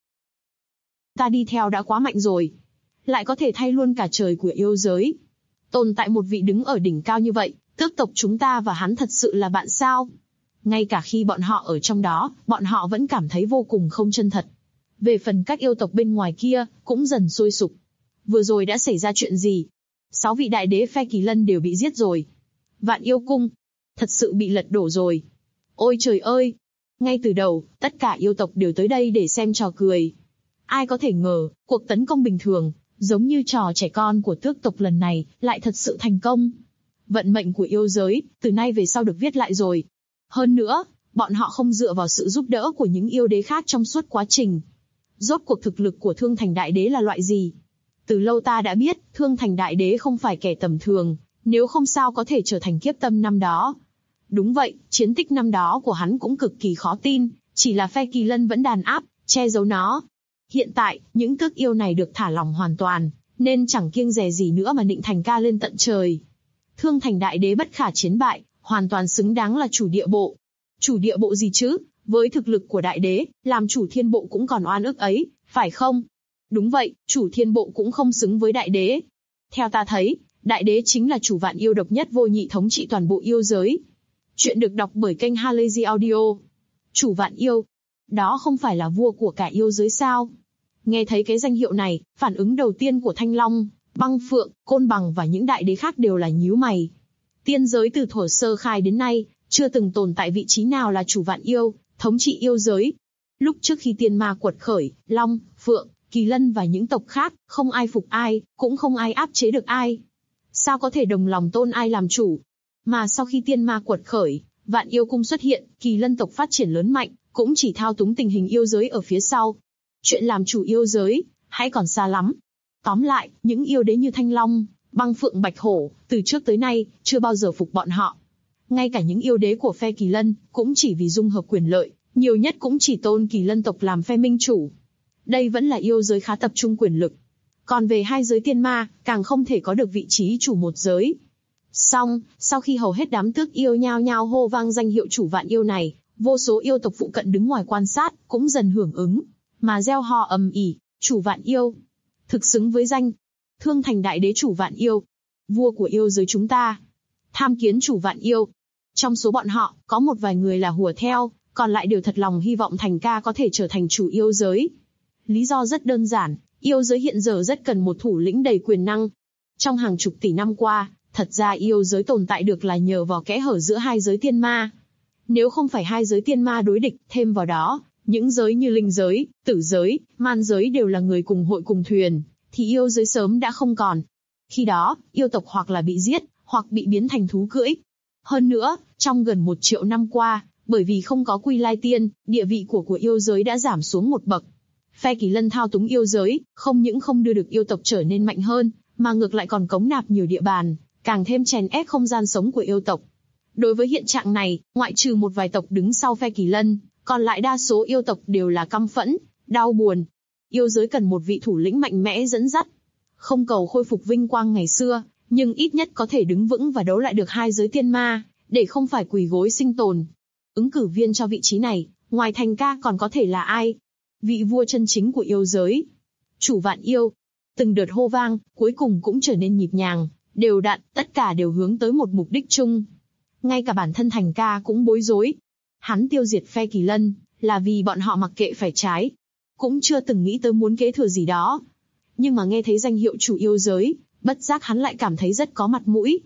Speaker 2: Ta đi theo đã quá mạnh rồi. Lại có thể thay luôn cả trời của yêu giới. Tồn tại một vị đứng ở đỉnh cao như vậy, tước tộc chúng ta và hắn thật sự là bạn sao? Ngay cả khi bọn họ ở trong đó, bọn họ vẫn cảm thấy vô cùng không chân thật. Về phần các yêu tộc bên ngoài kia, cũng dần sôi sục. Vừa rồi đã xảy ra chuyện gì? 6 vị đại đế phe Kỳ Lân đều bị giết rồi. Vạn Yêu Cung thật sự bị lật đổ rồi. Ôi trời ơi! Ngay từ đầu, tất cả yêu tộc đều tới đây để xem trò cười. Ai có thể ngờ, cuộc tấn công bình thường, giống như trò trẻ con của tước tộc lần này, lại thật sự thành công. Vận mệnh của yêu giới, từ nay về sau được viết lại rồi. Hơn nữa, bọn họ không dựa vào sự giúp đỡ của những yêu đế khác trong suốt quá trình. Rốt cuộc thực lực của Thương Thành Đại Đế là loại gì? Từ lâu ta đã biết, Thương Thành Đại Đế không phải kẻ tầm thường, nếu không sao có thể trở thành kiếp tâm năm đó. Đúng vậy, chiến tích năm đó của hắn cũng cực kỳ khó tin, chỉ là phe Kỳ Lân vẫn đàn áp, che giấu nó. Hiện tại, những tước yêu này được thả lỏng hoàn toàn, nên chẳng kiêng dè gì nữa mà định Thành Ca lên tận trời. Thương Thành Đại Đế bất khả chiến bại, hoàn toàn xứng đáng là chủ địa bộ. Chủ địa bộ gì chứ? Với thực lực của Đại Đế, làm chủ thiên bộ cũng còn oan ức ấy, phải không? Đúng vậy, chủ thiên bộ cũng không xứng với Đại Đế. Theo ta thấy, Đại Đế chính là chủ vạn yêu độc nhất vô nhị thống trị toàn bộ yêu giới. Chuyện được đọc bởi kênh Halazy Audio. Chủ vạn yêu, đó không phải là vua của cả yêu giới sao? Nghe thấy cái danh hiệu này, phản ứng đầu tiên của Thanh Long, Băng Phượng, Côn Bằng và những đại đế khác đều là nhíu mày. Tiên giới từ thuở sơ khai đến nay, chưa từng tồn tại vị trí nào là chủ vạn yêu, thống trị yêu giới. Lúc trước khi tiên ma quật khởi, Long, Phượng, Kỳ Lân và những tộc khác, không ai phục ai, cũng không ai áp chế được ai. Sao có thể đồng lòng tôn ai làm chủ? Mà sau khi tiên ma quật khởi, Vạn Yêu Cung xuất hiện, Kỳ Lân tộc phát triển lớn mạnh, cũng chỉ thao túng tình hình yêu giới ở phía sau. Chuyện làm chủ yêu giới, hãy còn xa lắm. Tóm lại, những yêu đế như Thanh Long, Băng Phượng Bạch Hổ, từ trước tới nay, chưa bao giờ phục bọn họ. Ngay cả những yêu đế của phe Kỳ Lân, cũng chỉ vì dung hợp quyền lợi, nhiều nhất cũng chỉ tôn Kỳ Lân tộc làm phe minh chủ. Đây vẫn là yêu giới khá tập trung quyền lực. Còn về hai giới tiên ma, càng không thể có được vị trí chủ một giới. Song, sau khi hầu hết đám tước yêu nhao nhao hô vang danh hiệu chủ vạn yêu này, vô số yêu tộc phụ cận đứng ngoài quan sát, cũng dần hưởng ứng, mà reo hò ầm ĩ, chủ vạn yêu. Thực xứng với danh, Thương Thành Đại Đế chủ vạn yêu, vua của yêu giới chúng ta. Tham kiến chủ vạn yêu. Trong số bọn họ, có một vài người là hùa theo, còn lại đều thật lòng hy vọng Thành Ca có thể trở thành chủ yêu giới. Lý do rất đơn giản, yêu giới hiện giờ rất cần một thủ lĩnh đầy quyền năng. Trong hàng chục tỷ năm qua, thật ra yêu giới tồn tại được là nhờ vào kẽ hở giữa hai giới tiên ma. Nếu không phải hai giới tiên ma đối địch, thêm vào đó, những giới như linh giới, tử giới, man giới đều là người cùng hội cùng thuyền, thì yêu giới sớm đã không còn. Khi đó, yêu tộc hoặc là bị giết, hoặc bị biến thành thú cưỡi. Hơn nữa, trong gần 1 triệu năm qua, bởi vì không có Quy Lai Tiên, địa vị của yêu giới đã giảm xuống một bậc. Phe Kỳ Lân thao túng yêu giới, không những không đưa được yêu tộc trở nên mạnh hơn, mà ngược lại còn cống nạp nhiều địa bàn, càng thêm chèn ép không gian sống của yêu tộc. Đối với hiện trạng này, ngoại trừ một vài tộc đứng sau phe Kỳ Lân, còn lại đa số yêu tộc đều là căm phẫn, đau buồn. Yêu giới cần một vị thủ lĩnh mạnh mẽ dẫn dắt. Không cầu khôi phục vinh quang ngày xưa, nhưng ít nhất có thể đứng vững và đấu lại được hai giới tiên ma, để không phải quỳ gối sinh tồn. Ứng cử viên cho vị trí này, ngoài Thành Ca còn có thể là ai? Vị vua chân chính của yêu giới. Chủ vạn yêu. Từng đợt hô vang, cuối cùng cũng trở nên nhịp nhàng, đều đặn, tất cả đều hướng tới một mục đích chung. Ngay cả bản thân Thành Ca cũng bối rối. Hắn tiêu diệt phe Kỳ Lân, là vì bọn họ mặc kệ phải trái. Cũng chưa từng nghĩ tới muốn kế thừa gì đó. Nhưng mà nghe thấy danh hiệu chủ yêu giới, bất giác hắn lại cảm thấy rất có mặt mũi.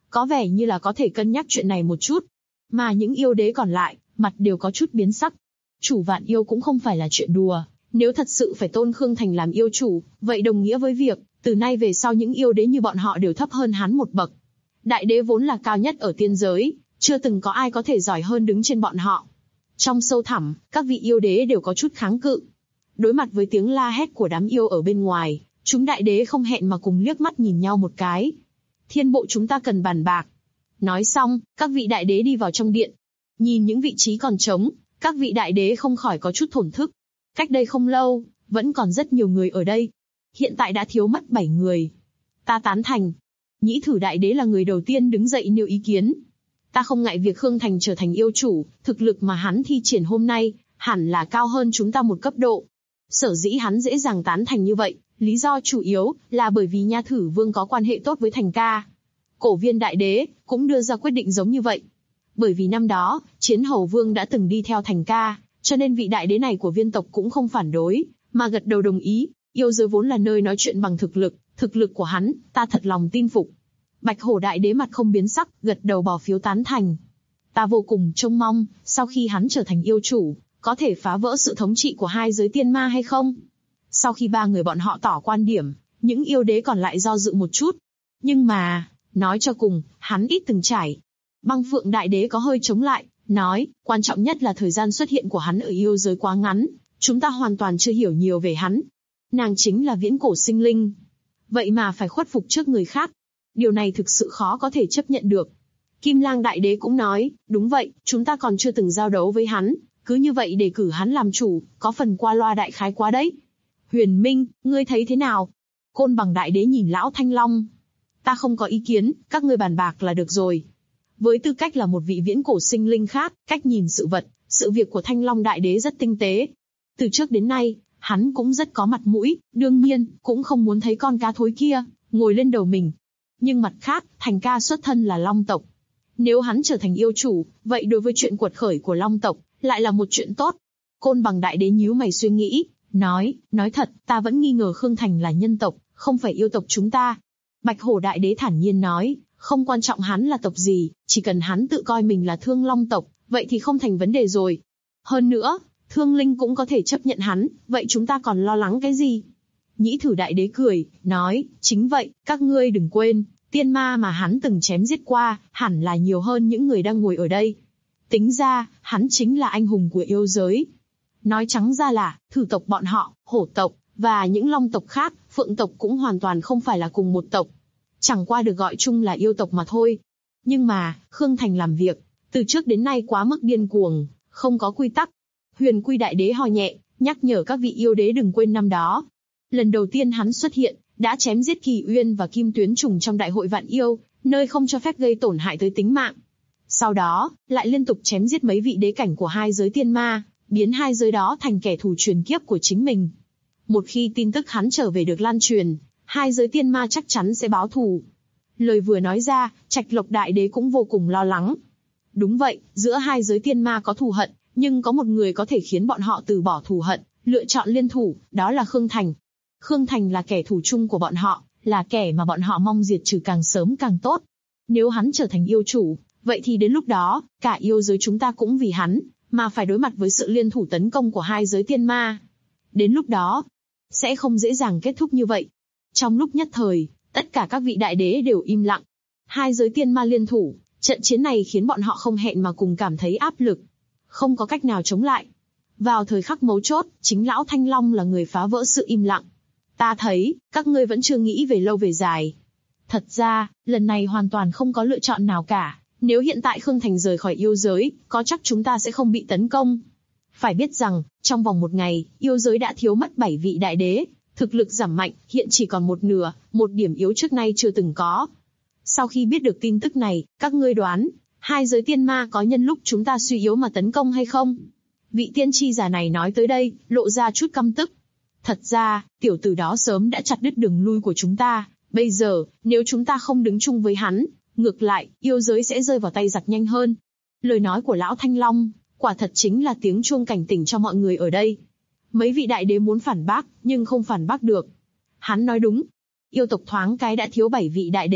Speaker 2: có vẻ như là có thể cân nhắc chuyện này một chút. Mà những yêu đế còn lại, mặt đều có chút biến sắc. Chủ vạn yêu cũng không phải là chuyện đùa, nếu thật sự phải tôn Khương Thành làm yêu chủ, vậy đồng nghĩa với việc, từ nay về sau những yêu đế như bọn họ đều thấp hơn hắn một bậc. Đại đế vốn là cao nhất ở tiên giới, chưa từng có ai có thể giỏi hơn đứng trên bọn họ. Trong sâu thẳm, các vị yêu đế đều có chút kháng cự. Đối mặt với tiếng la hét của đám yêu ở bên ngoài, chúng đại đế không hẹn mà cùng liếc mắt nhìn nhau một cái. Thiên bộ chúng ta cần bàn bạc. Nói xong, các vị đại đế đi vào trong điện. Nhìn những vị trí còn trống, các vị đại đế không khỏi có chút thổn thức. Cách đây không lâu, vẫn còn rất nhiều người ở đây. Hiện tại đã thiếu mất 7 người. Ta tán thành. Nhĩ Thử đại đế là người đầu tiên đứng dậy nêu ý kiến. Ta không ngại việc Khương Thành trở thành yêu chủ, thực lực mà hắn thi triển hôm nay, hẳn là cao hơn chúng ta một cấp độ. Sở dĩ hắn dễ dàng tán thành như vậy, lý do chủ yếu là bởi vì Nha Thử Vương có quan hệ tốt với Thành Ca. Cổ Viên đại đế cũng đưa ra quyết định giống như vậy. Bởi vì năm đó, Chiến Hầu Vương đã từng đi theo Thành Ca, cho nên vị đại đế này của Viên tộc cũng không phản đối, mà gật đầu đồng ý. Yêu giới vốn là nơi nói chuyện bằng thực lực của hắn, ta thật lòng tin phục. Bạch Hổ đại đế mặt không biến sắc, gật đầu bỏ phiếu tán thành. Ta vô cùng trông mong, sau khi hắn trở thành yêu chủ, có thể phá vỡ sự thống trị của hai giới tiên ma hay không? Sau khi 3 người bọn họ tỏ quan điểm, những yêu đế còn lại do dự một chút. Nhưng mà, nói cho cùng, hắn ít từng trải. Băng Phượng đại đế có hơi chống lại, nói, quan trọng nhất là thời gian xuất hiện của hắn ở yêu giới quá ngắn, chúng ta hoàn toàn chưa hiểu nhiều về hắn. Nàng chính là viễn cổ sinh linh. Vậy mà phải khuất phục trước người khác. Điều này thực sự khó có thể chấp nhận được. Kim Lang đại đế cũng nói, đúng vậy, chúng ta còn chưa từng giao đấu với hắn, cứ như vậy để cử hắn làm chủ, có phần qua loa đại khái quá đấy. Huyền Minh, ngươi thấy thế nào? Côn Bằng đại đế nhìn lão Thanh Long. Ta không có ý kiến, các ngươi bàn bạc là được rồi. Với tư cách là một vị viễn cổ sinh linh khác, cách nhìn sự vật, sự việc của Thanh Long đại đế rất tinh tế. Từ trước đến nay, hắn cũng rất có mặt mũi, đương nhiên, cũng không muốn thấy con cá thối kia ngồi lên đầu mình. Nhưng mặt khác, Thành Ca xuất thân là Long tộc. Nếu hắn trở thành yêu chủ, vậy đối với chuyện quật khởi của Long tộc, lại là một chuyện tốt. Côn Bằng đại đế nhíu mày suy nghĩ, nói thật, ta vẫn nghi ngờ Khương Thành là nhân tộc, không phải yêu tộc chúng ta. Bạch Hổ đại đế thản nhiên nói, không quan trọng hắn là tộc gì, chỉ cần hắn tự coi mình là Thương Long tộc, vậy thì không thành vấn đề rồi. Hơn nữa, Thương Linh cũng có thể chấp nhận hắn, vậy chúng ta còn lo lắng cái gì? Nhĩ Thử đại đế cười, nói, chính vậy, các ngươi đừng quên, tiên ma mà hắn từng chém giết qua, hẳn là nhiều hơn những người đang ngồi ở đây. Tính ra, hắn chính là anh hùng của yêu giới. Nói trắng ra là, Thử tộc bọn họ, Hổ tộc, và những Long tộc khác, Phượng tộc cũng hoàn toàn không phải là cùng một tộc. Chẳng qua được gọi chung là yêu tộc mà thôi. Nhưng mà, Khương Thành làm việc, từ trước đến nay quá mức điên cuồng, không có quy tắc. Huyền Quy đại đế ho nhẹ, nhắc nhở các vị yêu đế đừng quên năm đó. Lần đầu tiên hắn xuất hiện, đã chém giết Kỳ Uyên và Kim Tuyến Trùng trong đại hội vạn yêu, nơi không cho phép gây tổn hại tới tính mạng. Sau đó, lại liên tục chém giết mấy vị đế cảnh của hai giới tiên ma, biến hai giới đó thành kẻ thù truyền kiếp của chính mình. Một khi tin tức hắn trở về được lan truyền, hai giới tiên ma chắc chắn sẽ báo thù. Lời vừa nói ra, Trạch Lộc đại đế cũng vô cùng lo lắng. Đúng vậy, giữa hai giới tiên ma có thù hận, nhưng có một người có thể khiến bọn họ từ bỏ thù hận, lựa chọn liên thủ, đó là Khương Thành. Khương Thành là kẻ thù chung của bọn họ, là kẻ mà bọn họ mong diệt trừ càng sớm càng tốt. Nếu hắn trở thành yêu chủ, vậy thì đến lúc đó, cả yêu giới chúng ta cũng vì hắn, mà phải đối mặt với sự liên thủ tấn công của hai giới tiên ma. Đến lúc đó, sẽ không dễ dàng kết thúc như vậy. Trong lúc nhất thời, tất cả các vị đại đế đều im lặng. Hai giới tiên ma liên thủ, trận chiến này khiến bọn họ không hẹn mà cùng cảm thấy áp lực. Không có cách nào chống lại. Vào thời khắc mấu chốt, chính lão Thanh Long là người phá vỡ sự im lặng. Ta thấy, các ngươi vẫn chưa nghĩ về lâu về dài. Thật ra, lần này hoàn toàn không có lựa chọn nào cả. Nếu hiện tại Khương Thành rời khỏi yêu giới, có chắc chúng ta sẽ không bị tấn công. Phải biết rằng, trong vòng 1 ngày, yêu giới đã thiếu mất 7 vị đại đế. Thực lực giảm mạnh, hiện chỉ còn 1/2, một điểm yếu trước nay chưa từng có. Sau khi biết được tin tức này, các ngươi đoán, hai giới tiên ma có nhân lúc chúng ta suy yếu mà tấn công hay không? Vị tiên tri già này nói tới đây, lộ ra chút căm tức. Thật ra, tiểu tử đó sớm đã chặt đứt đường lui của chúng ta. Bây giờ, nếu chúng ta không đứng chung với hắn, ngược lại, yêu giới sẽ rơi vào tay giặc nhanh hơn. Lời nói của lão Thanh Long, quả thật chính là tiếng chuông cảnh tỉnh cho mọi người ở đây. Mấy vị đại đế muốn phản bác, nhưng không phản bác được. Hắn nói đúng. Yêu tộc thoáng cái đã thiếu 7 vị đại đế,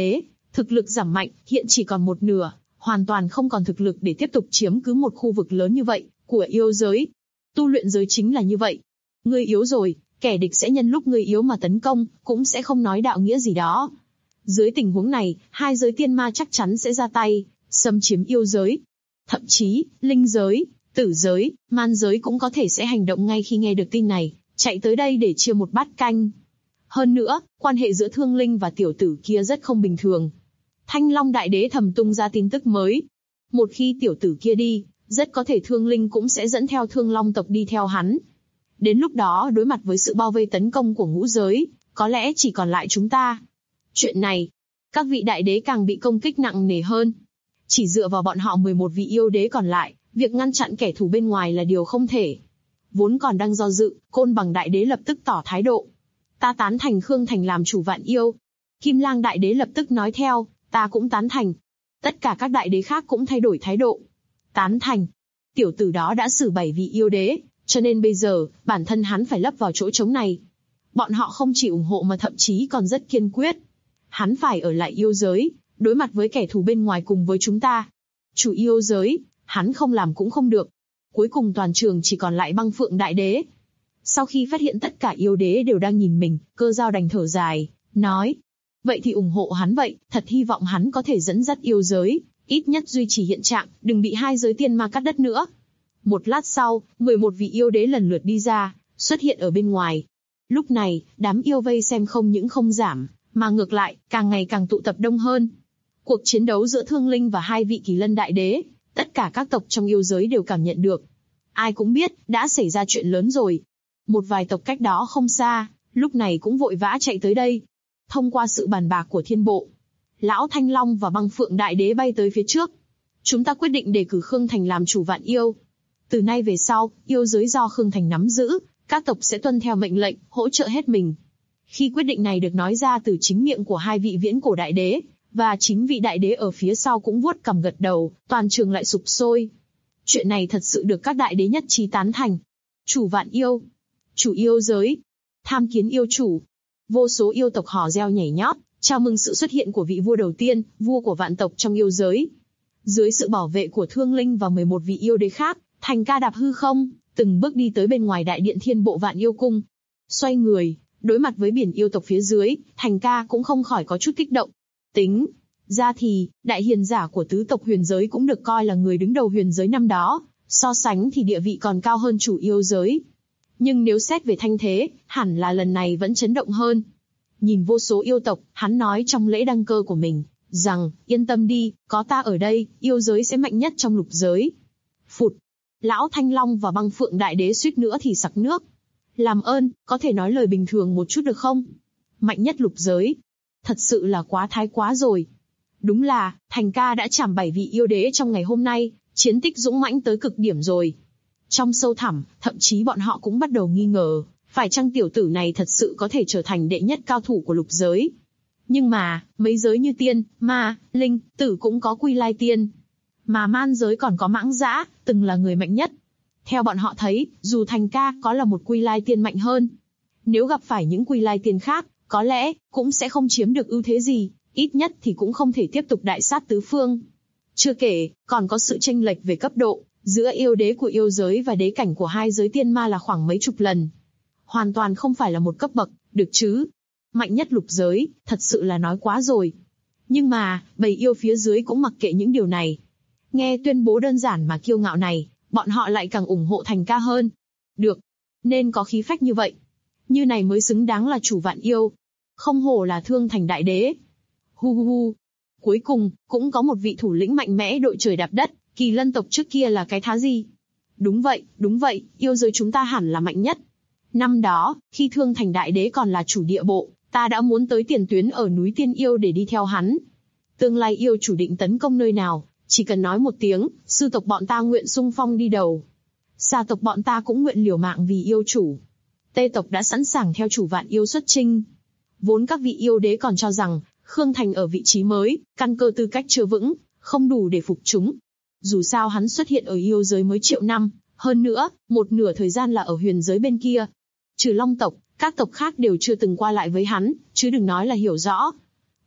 Speaker 2: Thực lực giảm mạnh, hiện chỉ còn một nửa, hoàn toàn không còn thực lực để tiếp tục chiếm cứ một khu vực lớn như vậy, của yêu giới. Tu luyện giới chính là như vậy. Ngươi yếu rồi, kẻ địch sẽ nhân lúc ngươi yếu mà tấn công, cũng sẽ không nói đạo nghĩa gì đó. Dưới tình huống này, hai giới tiên ma chắc chắn sẽ ra tay, xâm chiếm yêu giới. Thậm chí, linh giới, tử giới, man giới cũng có thể sẽ hành động ngay khi nghe được tin này, chạy tới đây để chia một bát canh. Hơn nữa, quan hệ giữa Thương Linh và tiểu tử kia rất không bình thường. Thanh Long Đại Đế thầm tung ra tin tức mới. Một khi tiểu tử kia đi, rất có thể Thương Linh cũng sẽ dẫn theo Thương Long tộc đi theo hắn. Đến lúc đó đối mặt với sự bao vây tấn công của ngũ giới, có lẽ chỉ còn lại chúng ta. Chuyện này, các vị đại đế càng bị công kích nặng nề hơn. Chỉ dựa vào bọn họ 11 vị yêu đế còn lại, việc ngăn chặn kẻ thù bên ngoài là điều không thể. Vốn còn đang do dự, Côn Bằng Đại Đế lập tức tỏ thái độ. Ta tán thành Khương Thành làm chủ vạn yêu. Kim Lang Đại Đế lập tức nói theo, ta cũng tán thành. Tất cả các đại đế khác cũng thay đổi thái độ. Tán thành. Tiểu tử đó đã xử 7 vị yêu đế, cho nên bây giờ, bản thân hắn phải lấp vào chỗ trống này. Bọn họ không chỉ ủng hộ mà thậm chí còn rất kiên quyết. Hắn phải ở lại yêu giới, đối mặt với kẻ thù bên ngoài cùng với chúng ta. Chủ yêu giới, hắn không làm cũng không được. Cuối cùng toàn trường chỉ còn lại Băng Phượng Đại Đế. Sau khi phát hiện tất cả yêu đế đều đang nhìn mình, Cơ Dao đành thở dài, nói. Vậy thì ủng hộ hắn vậy, thật hy vọng hắn có thể dẫn dắt yêu giới, ít nhất duy trì hiện trạng, đừng bị hai giới tiên ma cắt đất nữa. Một lát sau, 11 vị yêu đế lần lượt đi ra, xuất hiện ở bên ngoài. Lúc này, đám yêu vây xem không những không giảm, mà ngược lại, càng ngày càng tụ tập đông hơn. Cuộc chiến đấu giữa Thương Linh và hai vị Kỳ Lân Đại Đế, tất cả các tộc trong yêu giới đều cảm nhận được. Ai cũng biết, đã xảy ra chuyện lớn rồi. Một vài tộc cách đó không xa, lúc này cũng vội vã chạy tới đây. Thông qua sự bàn bạc của thiên bộ, Lão Thanh Long và Băng Phượng Đại Đế bay tới phía trước. Chúng ta quyết định đề cử Khương Thành làm chủ vạn yêu. Từ nay về sau, yêu giới do Khương Thành nắm giữ, các tộc sẽ tuân theo mệnh lệnh, hỗ trợ hết mình. Khi quyết định này được nói ra từ chính miệng của hai vị viễn cổ đại đế, và chính vị đại đế ở phía sau cũng vuốt cằm gật đầu, toàn trường lại sục sôi. Chuyện này thật sự được các đại đế nhất trí tán thành. Chủ vạn yêu, chủ yêu giới, tham kiến yêu chủ. Vô số yêu tộc hò reo nhảy nhót, chào mừng sự xuất hiện của vị vua đầu tiên, vua của vạn tộc trong yêu giới. Dưới sự bảo vệ của Thương Linh và 11 vị yêu đế khác, Thành Ca đạp hư không, từng bước đi tới bên ngoài đại điện thiên bộ vạn yêu cung. Xoay người, đối mặt với biển yêu tộc phía dưới, Thành Ca cũng không khỏi có chút kích động. Tính ra thì, đại hiền giả của tứ tộc huyền giới cũng được coi là người đứng đầu huyền giới năm đó, so sánh thì địa vị còn cao hơn chủ yêu giới. Nhưng nếu xét về thanh thế, hẳn là lần này vẫn chấn động hơn. Nhìn vô số yêu tộc, hắn nói trong lễ đăng cơ của mình, rằng, yên tâm đi, có ta ở đây, yêu giới sẽ mạnh nhất trong lục giới. Phụt! Lão Thanh Long và Băng Phượng Đại Đế suýt nữa thì sặc nước. Làm ơn, có thể nói lời bình thường một chút được không? Mạnh nhất lục giới. Thật sự là quá thái quá rồi. Đúng là, Thành Ca đã chảm 7 vị yêu đế trong ngày hôm nay, chiến tích dũng mãnh tới cực điểm rồi. Trong sâu thẳm, thậm chí bọn họ cũng bắt đầu nghi ngờ, phải chăng tiểu tử này thật sự có thể trở thành đệ nhất cao thủ của lục giới. Nhưng mà, mấy giới như tiên, ma, linh, tử cũng có Quy Lai Tiên. Mà man giới còn có Mãng Dã, từng là người mạnh nhất. Theo bọn họ thấy, dù Thành Ca có là một Quy Lai Tiên mạnh hơn, nếu gặp phải những Quy Lai Tiên khác, có lẽ cũng sẽ không chiếm được ưu thế gì, ít nhất thì cũng không thể tiếp tục đại sát tứ phương. Chưa kể, còn có sự chênh lệch về cấp độ giữa yêu đế của yêu giới và đế cảnh của hai giới tiên ma là khoảng mấy chục lần. Hoàn toàn không phải là một cấp bậc, được chứ? Mạnh nhất lục giới, thật sự là nói quá rồi. Nhưng mà, bầy yêu phía dưới cũng mặc kệ những điều này. Nghe tuyên bố đơn giản mà kiêu ngạo này, bọn họ lại càng ủng hộ Thành Ca hơn. Được, nên có khí phách như vậy. Như này mới xứng đáng là chủ vạn yêu. Không hổ là Thương Thành Đại Đế. Hu hu hu. Cuối cùng, cũng có một vị thủ lĩnh mạnh mẽ đội trời đạp đất, Kỳ Lân tộc trước kia là cái thá gì? Đúng vậy, yêu giới chúng ta hẳn là mạnh nhất. Năm đó, khi Thương Thành Đại Đế còn là chủ địa bộ, ta đã muốn tới tiền tuyến ở núi Tiên Yêu để đi theo hắn. Tương lai yêu chủ định tấn công nơi nào, chỉ cần nói một tiếng, sư tộc bọn ta nguyện xung phong đi đầu. Xà tộc bọn ta cũng nguyện liều mạng vì yêu chủ. Tê tộc đã sẵn sàng theo chủ vạn yêu xuất chinh. Vốn các vị yêu đế còn cho rằng, Khương Thành ở vị trí mới, căn cơ tư cách chưa vững, không đủ để phục chúng. Dù sao hắn xuất hiện ở yêu giới mới triệu năm, hơn nữa, một nửa thời gian là ở huyền giới bên kia. Trừ Long tộc, các tộc khác đều chưa từng qua lại với hắn, chứ đừng nói là hiểu rõ.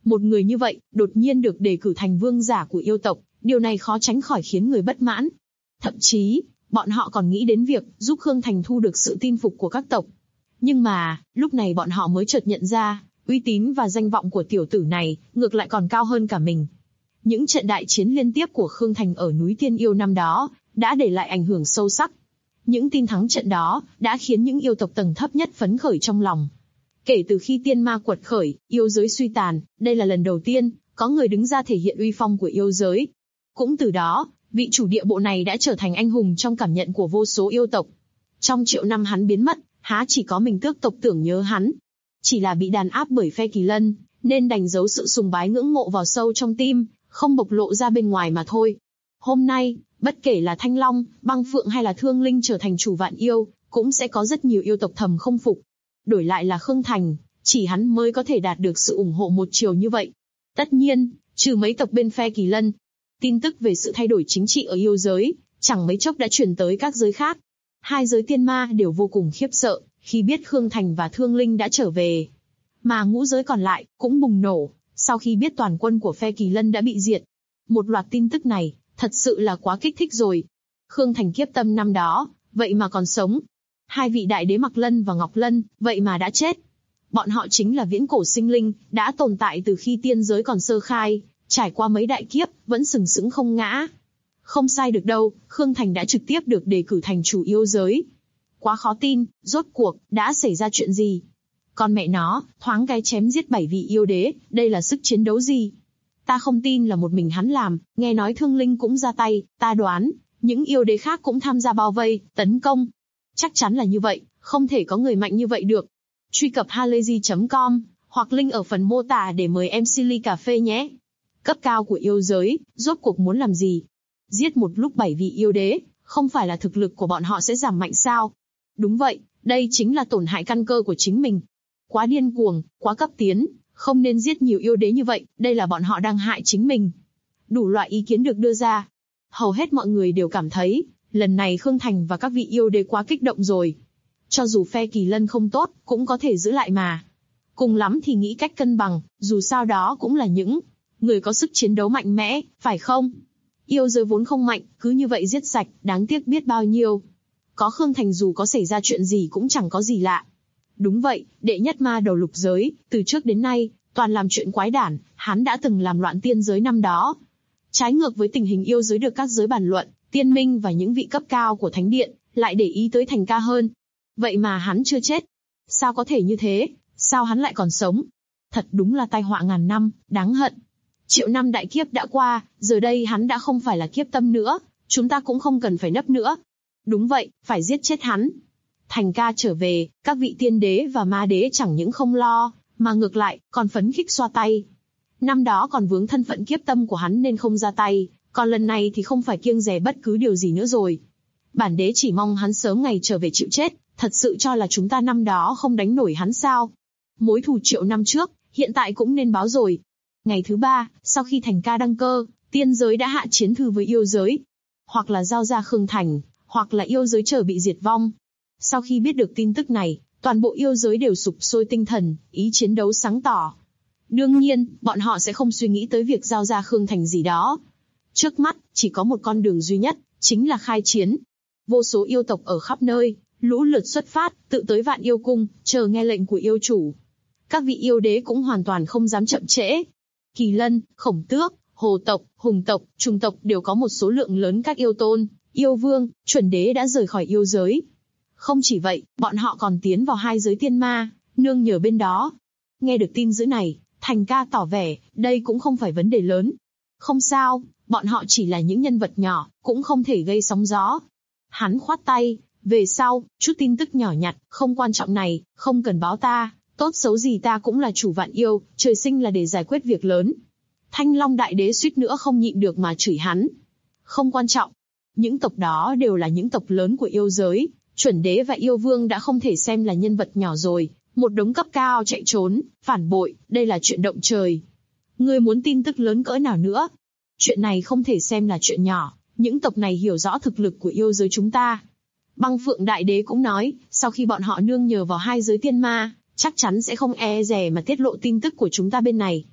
Speaker 2: Một người như vậy, đột nhiên được đề cử thành vương giả của yêu tộc, điều này khó tránh khỏi khiến người bất mãn. Thậm chí, bọn họ còn nghĩ đến việc giúp Khương Thành thu được sự tin phục của các tộc. Nhưng mà, lúc này bọn họ mới chợt nhận ra, uy tín và danh vọng của tiểu tử này, ngược lại còn cao hơn cả mình. Những trận đại chiến liên tiếp của Khương Thành ở núi Tiên Yêu năm đó, đã để lại ảnh hưởng sâu sắc. Những tin thắng trận đó, đã khiến những yêu tộc tầng thấp nhất phấn khởi trong lòng. Kể từ khi tiên ma quật khởi, yêu giới suy tàn, đây là lần đầu tiên, có người đứng ra thể hiện uy phong của yêu giới. Cũng từ đó, vị chủ địa bộ này đã trở thành anh hùng trong cảm nhận của vô số yêu tộc. Trong triệu năm hắn biến mất, há chỉ có mình tước tộc tưởng nhớ hắn. Chỉ là bị đàn áp bởi phe Kỳ Lân, nên đành giấu sự sùng bái ngưỡng mộ vào sâu trong tim, không bộc lộ ra bên ngoài mà thôi. Hôm nay, bất kể là Thanh Long, Băng Phượng hay là Thương Linh trở thành chủ vạn yêu, cũng sẽ có rất nhiều yêu tộc thầm không phục. Đổi lại là Khương Thành, chỉ hắn mới có thể đạt được sự ủng hộ một chiều như vậy. Tất nhiên, trừ mấy tộc bên phe Kỳ Lân, tin tức về sự thay đổi chính trị ở yêu giới, chẳng mấy chốc đã truyền tới các giới khác. Hai giới tiên ma đều vô cùng khiếp sợ, khi biết Khương Thành và Thương Linh đã trở về. Mà ngũ giới còn lại, cũng bùng nổ, sau khi biết toàn quân của phe Kỳ Lân đã bị diệt. Một loạt tin tức này, thật sự là quá kích thích rồi. Khương Thành kiếp tâm năm đó, vậy mà còn sống. Hai vị đại đế Mạc Lân và Ngọc Lân, vậy mà đã chết. Bọn họ chính là viễn cổ sinh linh, đã tồn tại từ khi tiên giới còn sơ khai, trải qua mấy đại kiếp, vẫn sừng sững không ngã. Không sai được đâu, Khương Thành đã trực tiếp được đề cử thành chủ yêu giới. Quá khó tin, rốt cuộc, đã xảy ra chuyện gì? Con mẹ nó, thoáng cái chém giết 7 vị yêu đế, đây là sức chiến đấu gì? Ta không tin là một mình hắn làm, nghe nói Thương Linh cũng ra tay, ta đoán, những yêu đế khác cũng tham gia bao vây, tấn công. Chắc chắn là như vậy, không thể có người mạnh như vậy được. Truy cập halayzi.com, hoặc link ở phần mô tả để mời em Silly cà phê nhé. Cấp cao của yêu giới, rốt cuộc muốn làm gì? Giết một lúc 7 vị yêu đế, không phải là thực lực của bọn họ sẽ giảm mạnh sao? Đúng vậy, đây chính là tổn hại căn cơ của chính mình. Quá điên cuồng, quá cấp tiến, không nên giết nhiều yêu đế như vậy, đây là bọn họ đang hại chính mình. Đủ loại ý kiến được đưa ra. Hầu hết mọi người đều cảm thấy, lần này Khương Thành và các vị yêu đế quá kích động rồi. Cho dù phe Kỳ Lân không tốt, cũng có thể giữ lại mà. Cùng lắm thì nghĩ cách cân bằng, dù sao đó cũng là những người có sức chiến đấu mạnh mẽ, phải không? Yêu giới vốn không mạnh, cứ như vậy giết sạch, đáng tiếc biết bao nhiêu. Có Khương Thành dù có xảy ra chuyện gì cũng chẳng có gì lạ. Đúng vậy, đệ nhất ma đầu lục giới, từ trước đến nay, toàn làm chuyện quái đản, hắn đã từng làm loạn tiên giới năm đó. Trái ngược với tình hình yêu giới được các giới bàn luận, tiên minh và những vị cấp cao của thánh điện, lại để ý tới Thành ca hơn. Vậy mà hắn chưa chết. Sao có thể như thế, sao hắn lại còn sống? Thật đúng là tai họa ngàn năm, đáng hận. Triệu năm đại kiếp đã qua, giờ đây hắn đã không phải là kiếp tâm nữa, chúng ta cũng không cần phải nấp nữa. Đúng vậy, phải giết chết hắn. Thành ca trở về, các vị tiên đế và ma đế chẳng những không lo, mà ngược lại, còn phấn khích xoa tay. Năm đó còn vướng thân phận kiếp tâm của hắn nên không ra tay, còn lần này thì không phải kiêng dè bất cứ điều gì nữa rồi. Bản đế chỉ mong hắn sớm ngày trở về chịu chết, thật sự cho là chúng ta năm đó không đánh nổi hắn sao? Mối thù triệu năm trước, hiện tại cũng nên báo rồi. Ngày thứ 3, sau khi Thành ca đăng cơ, tiên giới đã hạ chiến thư với yêu giới. Hoặc là giao ra Khương Thành, hoặc là yêu giới chờ bị diệt vong. Sau khi biết được tin tức này, toàn bộ yêu giới đều sục sôi tinh thần, ý chiến đấu sáng tỏ. Đương nhiên, bọn họ sẽ không suy nghĩ tới việc giao ra Khương Thành gì đó. Trước mắt, chỉ có một con đường duy nhất, chính là khai chiến. Vô số yêu tộc ở khắp nơi, lũ lượt xuất phát, tự tới Vạn Yêu Cung, chờ nghe lệnh của yêu chủ. Các vị yêu đế cũng hoàn toàn không dám chậm trễ. Kỳ Lân, Khổng Tước, Hồ tộc, Hùng tộc, Trùng tộc đều có một số lượng lớn các yêu tôn, yêu vương, chuẩn đế đã rời khỏi yêu giới. Không chỉ vậy, bọn họ còn tiến vào hai giới tiên ma, nương nhờ bên đó. Nghe được tin dữ này, Thành ca tỏ vẻ, đây cũng không phải vấn đề lớn. Không sao, bọn họ chỉ là những nhân vật nhỏ, cũng không thể gây sóng gió. Hắn khoát tay, về sau, chút tin tức nhỏ nhặt, không quan trọng này, không cần báo ta, tốt xấu gì ta cũng là chủ vạn yêu, trời sinh là để giải quyết việc lớn. Thanh Long đại đế suýt nữa không nhịn được mà chửi hắn. Không quan trọng. Những tộc đó đều là những tộc lớn của yêu giới, chuẩn đế và yêu vương đã không thể xem là nhân vật nhỏ rồi, một đống cấp cao chạy trốn, phản bội, đây là chuyện động trời. Ngươi muốn tin tức lớn cỡ nào nữa? Chuyện này không thể xem là chuyện nhỏ, những tộc này hiểu rõ thực lực của yêu giới chúng ta. Băng Phượng đại đế cũng nói, sau khi bọn họ nương nhờ vào hai giới tiên ma, chắc chắn sẽ không e dè mà tiết lộ tin tức của chúng ta bên này.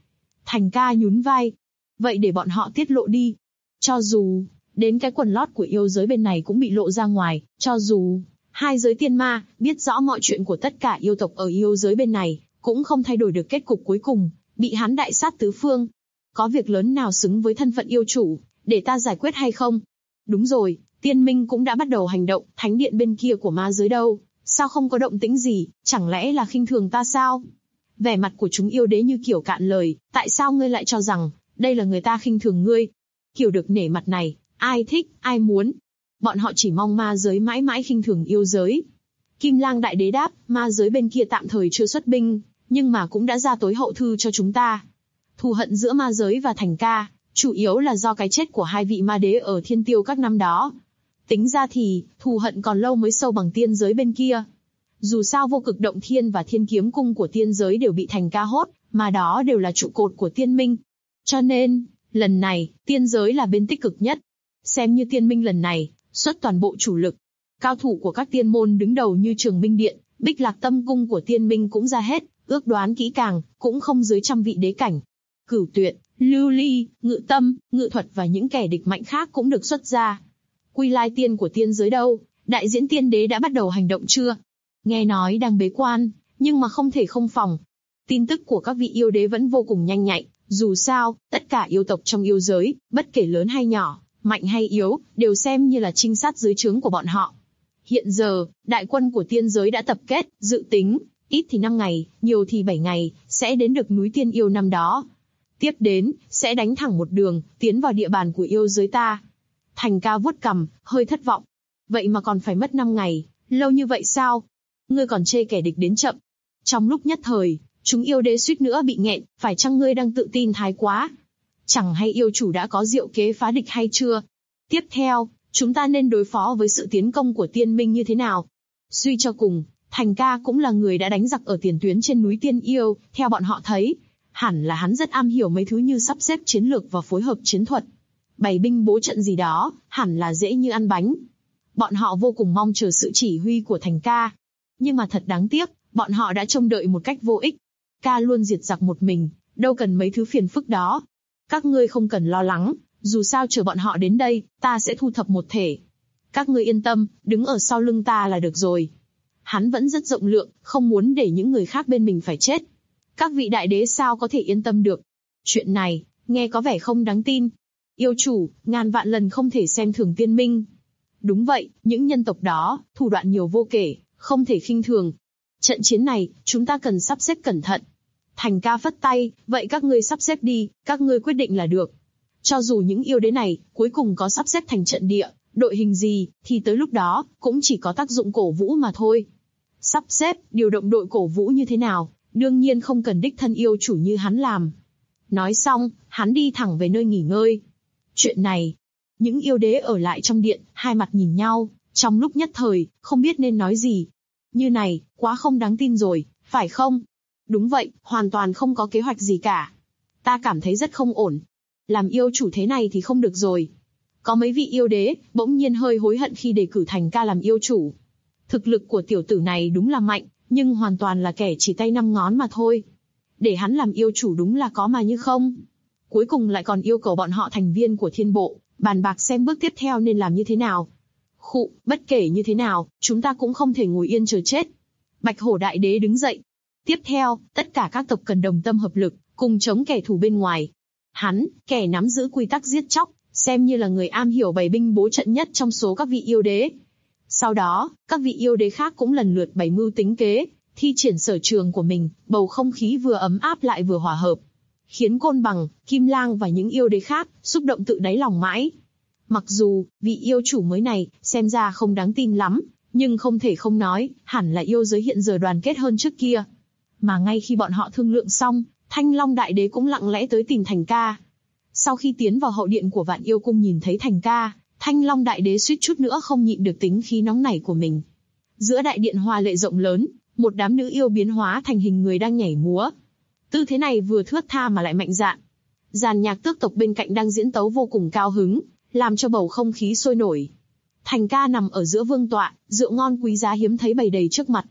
Speaker 2: Thành ca nhún vai. Vậy để bọn họ tiết lộ đi. Cho dù, đến cái quần lót của yêu giới bên này cũng bị lộ ra ngoài, cho dù hai giới tiên ma biết rõ mọi chuyện của tất cả yêu tộc ở yêu giới bên này, cũng không thay đổi được kết cục cuối cùng, bị hắn đại sát tứ phương. Có việc lớn nào xứng với thân phận yêu chủ, để ta giải quyết hay không? Đúng rồi, tiên minh cũng đã bắt đầu hành động, thánh điện bên kia của ma giới đâu? Sao không có động tĩnh gì, chẳng lẽ là khinh thường ta sao? Vẻ mặt của chúng yêu đế như kiểu cạn lời, tại sao ngươi lại cho rằng, đây là người ta khinh thường ngươi? Kiểu được nể mặt này, ai thích, ai muốn. Bọn họ chỉ mong ma giới mãi mãi khinh thường yêu giới. Kim Lang đại đế đáp, ma giới bên kia tạm thời chưa xuất binh, nhưng mà cũng đã ra tối hậu thư cho chúng ta. Thù hận giữa ma giới và Thành ca, chủ yếu là do cái chết của hai vị ma đế ở Thiên Tiêu các năm đó. Tính ra thì, thù hận còn lâu mới sâu bằng tiên giới bên kia. Dù sao Vô Cực Động Thiên và Thiên Kiếm Cung của tiên giới đều bị Thành ca hốt, mà đó đều là trụ cột của tiên minh. Cho nên, lần này, tiên giới là bên tích cực nhất. Xem như tiên minh lần này, xuất toàn bộ chủ lực. Cao thủ của các tiên môn đứng đầu như Trường Minh Điện, Bích Lạc Tâm Cung của tiên minh cũng ra hết, ước đoán kỹ càng, cũng không dưới 100 vị đế cảnh. Cửu Tuyệt, Lưu Ly, Ngự Tâm, Ngự Thuật và những kẻ địch mạnh khác cũng được xuất ra. Quy Lai Tiên của tiên giới đâu, đại diễn tiên đế đã bắt đầu hành động chưa? Nghe nói đang bế quan, nhưng mà không thể không phòng. Tin tức của các vị yêu đế vẫn vô cùng nhanh nhạy, dù sao, tất cả yêu tộc trong yêu giới, bất kể lớn hay nhỏ, mạnh hay yếu, đều xem như là trinh sát dưới trướng của bọn họ. Hiện giờ, đại quân của tiên giới đã tập kết, dự tính, ít thì 5 ngày, nhiều thì 7 ngày, sẽ đến được núi Tiên Yêu năm đó. Tiếp đến, sẽ đánh thẳng một đường, tiến vào địa bàn của yêu giới ta. Thành ca vuốt cằm, hơi thất vọng. Vậy mà còn phải mất 5 ngày, lâu như vậy sao? Ngươi còn chê kẻ địch đến chậm. Trong lúc nhất thời, chúng yêu đế suýt nữa bị nghẹn, phải chăng ngươi đang tự tin thái quá? Chẳng hay yêu chủ đã có diệu kế phá địch hay chưa? Tiếp theo, chúng ta nên đối phó với sự tiến công của tiên minh như thế nào? Suy cho cùng, Thành ca cũng là người đã đánh giặc ở tiền tuyến trên núi Tiên Yêu, theo bọn họ thấy, hẳn là hắn rất am hiểu mấy thứ như sắp xếp chiến lược và phối hợp chiến thuật. Bày binh bố trận gì đó, hẳn là dễ như ăn bánh. Bọn họ vô cùng mong chờ sự chỉ huy của Thành ca. Nhưng mà thật đáng tiếc, bọn họ đã trông đợi một cách vô ích. Ca luôn diệt giặc một mình, đâu cần mấy thứ phiền phức đó. Các ngươi không cần lo lắng, dù sao chờ bọn họ đến đây, ta sẽ thu thập một thể. Các ngươi yên tâm, đứng ở sau lưng ta là được rồi. Hắn vẫn rất rộng lượng, không muốn để những người khác bên mình phải chết. Các vị đại đế sao có thể yên tâm được? Chuyện này, nghe có vẻ không đáng tin. Yêu chủ, ngàn vạn lần không thể xem thường tiên minh. Đúng vậy, những nhân tộc đó, thủ đoạn nhiều vô kể, không thể khinh thường. Trận chiến này, chúng ta cần sắp xếp cẩn thận. Thành ca phất tay, vậy các ngươi sắp xếp đi, các ngươi quyết định là được. Cho dù những yêu đế này, cuối cùng có sắp xếp thành trận địa, đội hình gì, thì tới lúc đó, cũng chỉ có tác dụng cổ vũ mà thôi. Sắp xếp, điều động đội cổ vũ như thế nào, đương nhiên không cần đích thân yêu chủ như hắn làm. Nói xong, hắn đi thẳng về nơi nghỉ ngơi. Chuyện này, những yêu đế ở lại trong điện, hai mặt nhìn nhau, trong lúc nhất thời, không biết nên nói gì. Như này, quá không đáng tin rồi, phải không? Đúng vậy, hoàn toàn không có kế hoạch gì cả. Ta cảm thấy rất không ổn. Làm yêu chủ thế này thì không được rồi. Có mấy vị yêu đế, bỗng nhiên hơi hối hận khi đề cử Thành ca làm yêu chủ. Thực lực của tiểu tử này đúng là mạnh, nhưng hoàn toàn là kẻ chỉ tay 5 ngón mà thôi. Để hắn làm yêu chủ đúng là có mà như không. Cuối cùng lại còn yêu cầu bọn họ thành viên của thiên bộ, bàn bạc xem bước tiếp theo nên làm như thế nào. Khụ, bất kể như thế nào, chúng ta cũng không thể ngồi yên chờ chết. Bạch Hổ đại đế đứng dậy. Tiếp theo, tất cả các tộc cần đồng tâm hợp lực, cùng chống kẻ thù bên ngoài. Hắn, kẻ nắm giữ quy tắc giết chóc, xem như là người am hiểu bày binh bố trận nhất trong số các vị yêu đế. Sau đó, các vị yêu đế khác cũng lần lượt bày mưu tính kế, thi triển sở trường của mình, bầu không khí vừa ấm áp lại vừa hòa hợp. Khiến Côn Bằng, Kim Lang và những yêu đế khác, xúc động tự đáy lòng mãi. Mặc dù, vị yêu chủ mới này, xem ra không đáng tin lắm, nhưng không thể không nói, hẳn là yêu giới hiện giờ đoàn kết hơn trước kia. Mà ngay khi bọn họ thương lượng xong, Thanh Long Đại Đế cũng lặng lẽ tới tìm Thành ca. Sau khi tiến vào hậu điện của Vạn Yêu Cung nhìn thấy Thành ca, Thanh Long Đại Đế suýt chút nữa không nhịn được tính khí nóng nảy của mình. Giữa đại điện hoa lệ rộng lớn, một đám nữ yêu biến hóa thành hình người đang nhảy múa. Tư thế này vừa thướt tha mà lại mạnh dạn. Dàn nhạc tước tộc bên cạnh đang diễn tấu vô cùng cao hứng, làm cho bầu không khí sôi nổi. Thành ca nằm ở giữa vương tọa, rượu ngon quý giá hiếm thấy bày đầy trước mặt.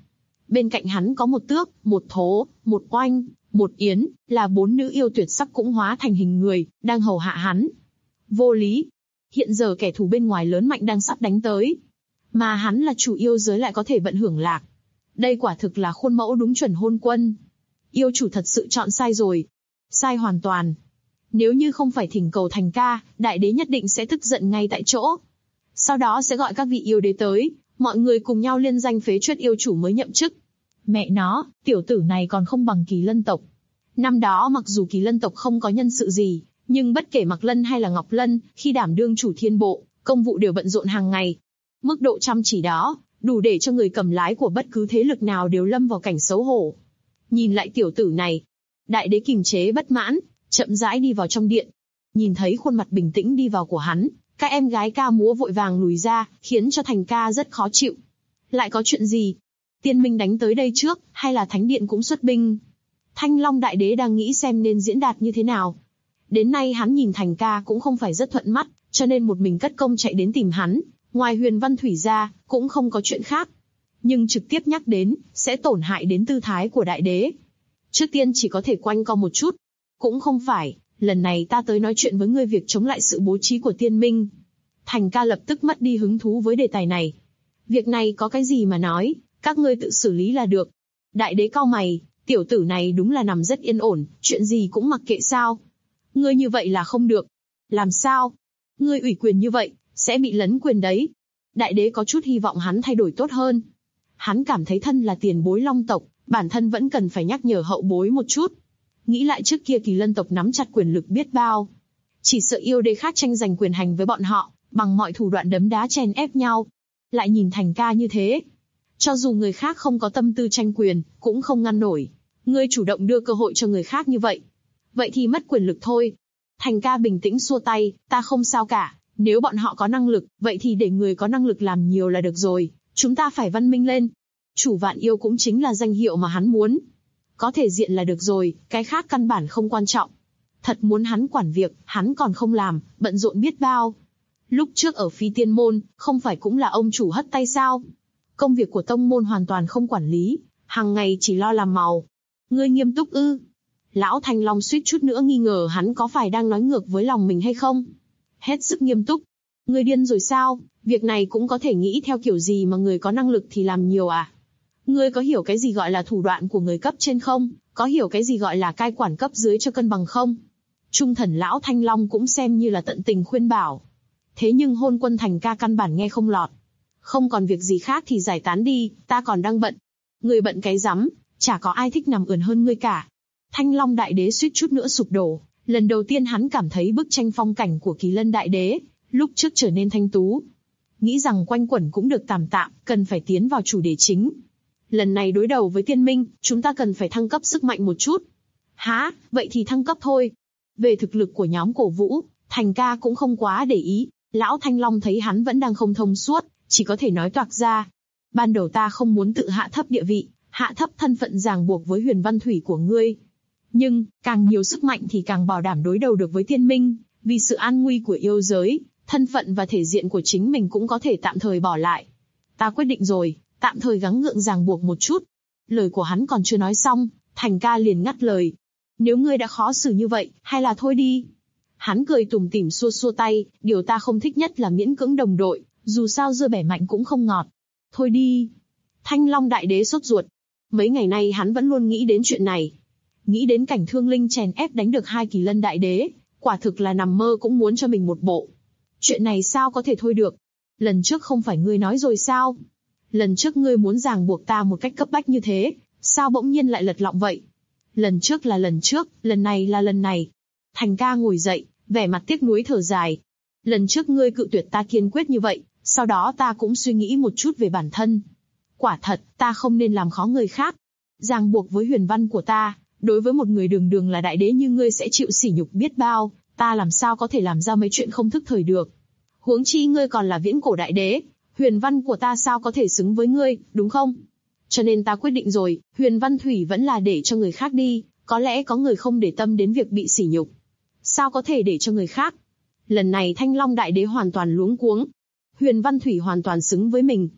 Speaker 2: Bên cạnh hắn có một Tước, một Thố, một Oanh, một Yến, là 4 nữ yêu tuyệt sắc cũng hóa thành hình người, đang hầu hạ hắn. Vô lý. Hiện giờ kẻ thù bên ngoài lớn mạnh đang sắp đánh tới. Mà hắn là chủ yêu giới lại có thể vận hưởng lạc. Đây quả thực là khuôn mẫu đúng chuẩn hôn quân. Yêu chủ thật sự chọn sai rồi. Sai hoàn toàn. Nếu như không phải thỉnh cầu Thành ca, đại đế nhất định sẽ tức giận ngay tại chỗ. Sau đó sẽ gọi các vị yêu đế tới, mọi người cùng nhau liên danh phế truất yêu chủ mới nhậm chức. Mẹ nó, tiểu tử này còn không bằng Kỳ Lân tộc. Năm đó mặc dù Kỳ Lân tộc không có nhân sự gì, nhưng bất kể Mạc Lân hay là Ngọc Lân, khi đảm đương chủ thiên bộ, công vụ đều bận rộn hàng ngày. Mức độ chăm chỉ đó, đủ để cho người cầm lái của bất cứ thế lực nào đều lâm vào cảnh xấu hổ. Nhìn lại tiểu tử này, đại đế kiềm chế bất mãn, chậm rãi đi vào trong điện. Nhìn thấy khuôn mặt bình tĩnh đi vào của hắn, các em gái ca múa vội vàng lùi ra, khiến cho Thành ca rất khó chịu. Lại có chuyện gì? Tiên minh đánh tới đây trước, hay là thánh điện cũng xuất binh? Thanh Long đại đế đang nghĩ xem nên diễn đạt như thế nào. Đến nay hắn nhìn Thành ca cũng không phải rất thuận mắt, cho nên một mình cất công chạy đến tìm hắn. Ngoài Huyền Văn Thủy ra, cũng không có chuyện khác. Nhưng trực tiếp nhắc đến, sẽ tổn hại đến tư thái của đại đế. Trước tiên chỉ có thể quanh co một chút. Cũng không phải, lần này ta tới nói chuyện với ngươi việc chống lại sự bố trí của tiên minh. Thành ca lập tức mất đi hứng thú với đề tài này. Việc này có cái gì mà nói, các ngươi tự xử lý là được. Đại đế cau mày, tiểu tử này đúng là nằm rất yên ổn, chuyện gì cũng mặc kệ sao. Ngươi như vậy là không được. Làm sao? Ngươi ủy quyền như vậy, sẽ bị lấn quyền đấy. Đại đế có chút hy vọng hắn thay đổi tốt hơn. Hắn cảm thấy thân là tiền bối Long tộc, bản thân vẫn cần phải nhắc nhở hậu bối một chút. Nghĩ lại trước kia Kỳ Lân tộc nắm chặt quyền lực biết bao. Chỉ sợ yêu đế khác tranh giành quyền hành với bọn họ, bằng mọi thủ đoạn đấm đá chen ép nhau. Lại nhìn Thành ca như thế. Cho dù người khác không có tâm tư tranh quyền, cũng không ngăn nổi. Ngươi chủ động đưa cơ hội cho người khác như vậy. Vậy thì mất quyền lực thôi. Thành ca bình tĩnh xua tay, ta không sao cả. Nếu bọn họ có năng lực, vậy thì để người có năng lực làm nhiều là được rồi. Chúng ta phải văn minh lên. Chủ vạn yêu cũng chính là danh hiệu mà hắn muốn. Có thể diện là được rồi, cái khác căn bản không quan trọng. Thật muốn hắn quản việc, hắn còn không làm, bận rộn biết bao. Lúc trước ở Phi Tiên Môn, không phải cũng là ông chủ hất tay sao? Công việc của tông môn hoàn toàn không quản lý, hàng ngày chỉ lo làm màu. Ngươi nghiêm túc ư? Lão Thanh Long suýt chút nữa nghi ngờ hắn có phải đang nói ngược với lòng mình hay không? Hết sức nghiêm túc. Ngươi điên rồi sao? Việc này cũng có thể nghĩ theo kiểu gì mà người có năng lực thì làm nhiều à? Ngươi có hiểu cái gì gọi là thủ đoạn của người cấp trên không? Có hiểu cái gì gọi là cai quản cấp dưới cho cân bằng không? Trung thần lão Thanh Long cũng xem như là tận tình khuyên bảo. Thế nhưng hôn quân Thành ca căn bản nghe không lọt. Không còn việc gì khác thì giải tán đi, ta còn đang bận. Ngươi bận cái rắm, chả có ai thích nằm ườn hơn ngươi cả. Thanh Long đại đế suýt chút nữa sụp đổ. Lần đầu tiên hắn cảm thấy bức tranh phong cảnh của Kỳ Lân đại đế, lúc trước trở nên thanh tú. Nghĩ rằng quanh quẩn cũng được tạm tạm, cần phải tiến vào chủ đề chính. Lần này đối đầu với tiên minh, chúng ta cần phải thăng cấp sức mạnh một chút. Hả, vậy thì thăng cấp thôi. Về thực lực của nhóm cổ vũ, Thành ca cũng không quá để ý. Lão Thanh Long thấy hắn vẫn đang không thông suốt, chỉ có thể nói toạc ra. Ban đầu ta không muốn tự hạ thấp địa vị, hạ thấp thân phận ràng buộc với Huyền Văn Thủy của ngươi. Nhưng, càng nhiều sức mạnh thì càng bảo đảm đối đầu được với tiên minh, vì sự an nguy của yêu giới, thân phận và thể diện của chính mình cũng có thể tạm thời bỏ lại. Ta quyết định rồi, tạm thời gắng gượng ràng buộc một chút. Lời của hắn còn chưa nói xong, Thành ca liền ngắt lời. Nếu ngươi đã khó xử như vậy, hay là thôi đi. Hắn cười tủm tỉm xua xua tay, điều ta không thích nhất là miễn cưỡng đồng đội, dù sao dưa bẻ mạnh cũng không ngọt. Thôi đi. Thanh Long đại đế sốt ruột. Mấy ngày nay hắn vẫn luôn nghĩ đến chuyện này. Nghĩ đến cảnh Thương Linh chèn ép đánh được 2 Kỳ Lân đại đế, quả thực là nằm mơ cũng muốn cho mình một bộ. Chuyện này sao có thể thôi được? Lần trước không phải ngươi nói rồi sao? Lần trước ngươi muốn ràng buộc ta một cách cấp bách như thế, sao bỗng nhiên lại lật lọng vậy? Lần trước là lần trước, lần này là lần này. Thành ca ngồi dậy, vẻ mặt tiếc nuối thở dài. Lần trước ngươi cự tuyệt ta kiên quyết như vậy, sau đó ta cũng suy nghĩ một chút về bản thân. Quả thật, ta không nên làm khó người khác. Ràng buộc với huyền văn của ta, đối với một người đường đường là đại đế như ngươi sẽ chịu sỉ nhục biết bao, ta làm sao có thể làm ra mấy chuyện không thức thời được. Huống chi ngươi còn là viễn cổ đại đế, huyền văn của ta sao có thể xứng với ngươi, đúng không? Cho nên ta quyết định rồi, Huyền Văn Thủy vẫn là để cho người khác đi, có lẽ có người không để tâm đến việc bị sỉ nhục. Sao có thể để cho người khác? Lần này Thanh Long đại đế hoàn toàn luống cuống. Huyền Văn Thủy hoàn toàn xứng với mình.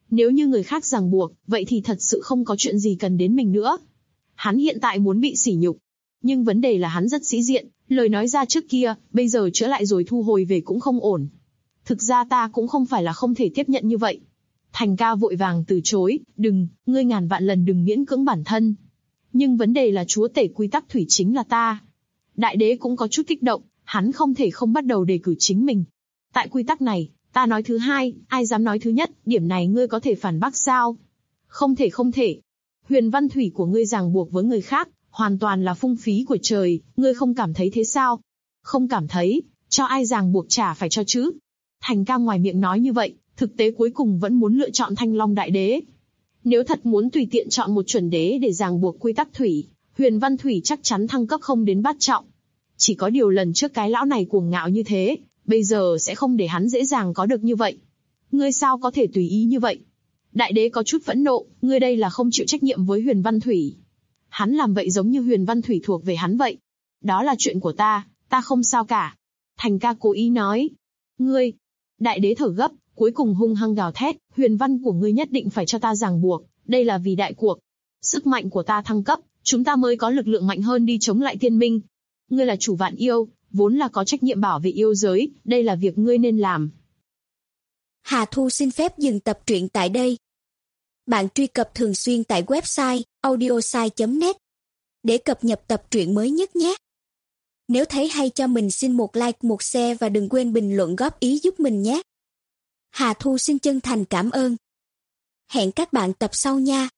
Speaker 2: Nếu như người khác ràng buộc, vậy thì thật sự không có chuyện gì cần đến mình nữa. Hắn hiện tại muốn bị sỉ nhục. Nhưng vấn đề là hắn rất sĩ diện, lời nói ra trước kia, bây giờ chữa lại rồi thu hồi về cũng không ổn. Thực ra ta cũng không phải là không thể tiếp nhận như vậy. Thành ca vội vàng từ chối, đừng, ngươi ngàn vạn lần đừng miễn cưỡng bản thân. Nhưng vấn đề là chúa tể quy tắc thủy chính là ta. Đại đế cũng có chút kích động, hắn không thể không bắt đầu đề cử chính mình. Tại quy tắc này, ta nói thứ hai, ai dám nói thứ nhất, điểm này ngươi có thể phản bác sao? Không thể không thể. Huyền văn thủy của ngươi ràng buộc với người khác, hoàn toàn là phung phí của trời, ngươi không cảm thấy thế sao? Không cảm thấy, cho ai ràng buộc chả phải cho chứ. Thành ca ngoài miệng nói như vậy, thực tế cuối cùng vẫn muốn lựa chọn Thanh Long Đại Đế. Nếu thật muốn tùy tiện chọn một chuẩn đế để ràng buộc quy tắc thủy, Huyền Văn Thủy chắc chắn thăng cấp không đến bát trọng. Chỉ có điều lần trước cái lão này cuồng ngạo như thế, bây giờ sẽ không để hắn dễ dàng có được như vậy. Ngươi sao có thể tùy ý như vậy? Đại đế có chút phẫn nộ, ngươi đây là không chịu trách nhiệm với Huyền Văn Thủy. Hắn làm vậy giống như Huyền Văn Thủy thuộc về hắn vậy. Đó là chuyện của ta không sao cả. Thành ca cố ý nói. Ngươi, đại đế thở gấp, cuối cùng hung hăng gào thét, huyền văn của ngươi nhất định phải cho ta ràng buộc, đây là vì đại cuộc. Sức mạnh của ta thăng cấp, chúng ta mới có lực lượng mạnh hơn đi chống lại thiên minh. Ngươi là chủ vạn yêu, vốn là có trách nhiệm bảo vệ yêu giới, đây là việc ngươi nên làm.
Speaker 3: Hà Thu xin phép dừng tập truyện tại đây. Bạn truy cập thường xuyên tại website audiosai.net để cập nhật tập truyện mới nhất nhé. Nếu thấy hay cho mình xin một like, một share và đừng quên bình luận góp ý giúp mình nhé. Hà Thu xin chân thành cảm ơn. Hẹn các bạn tập sau nha.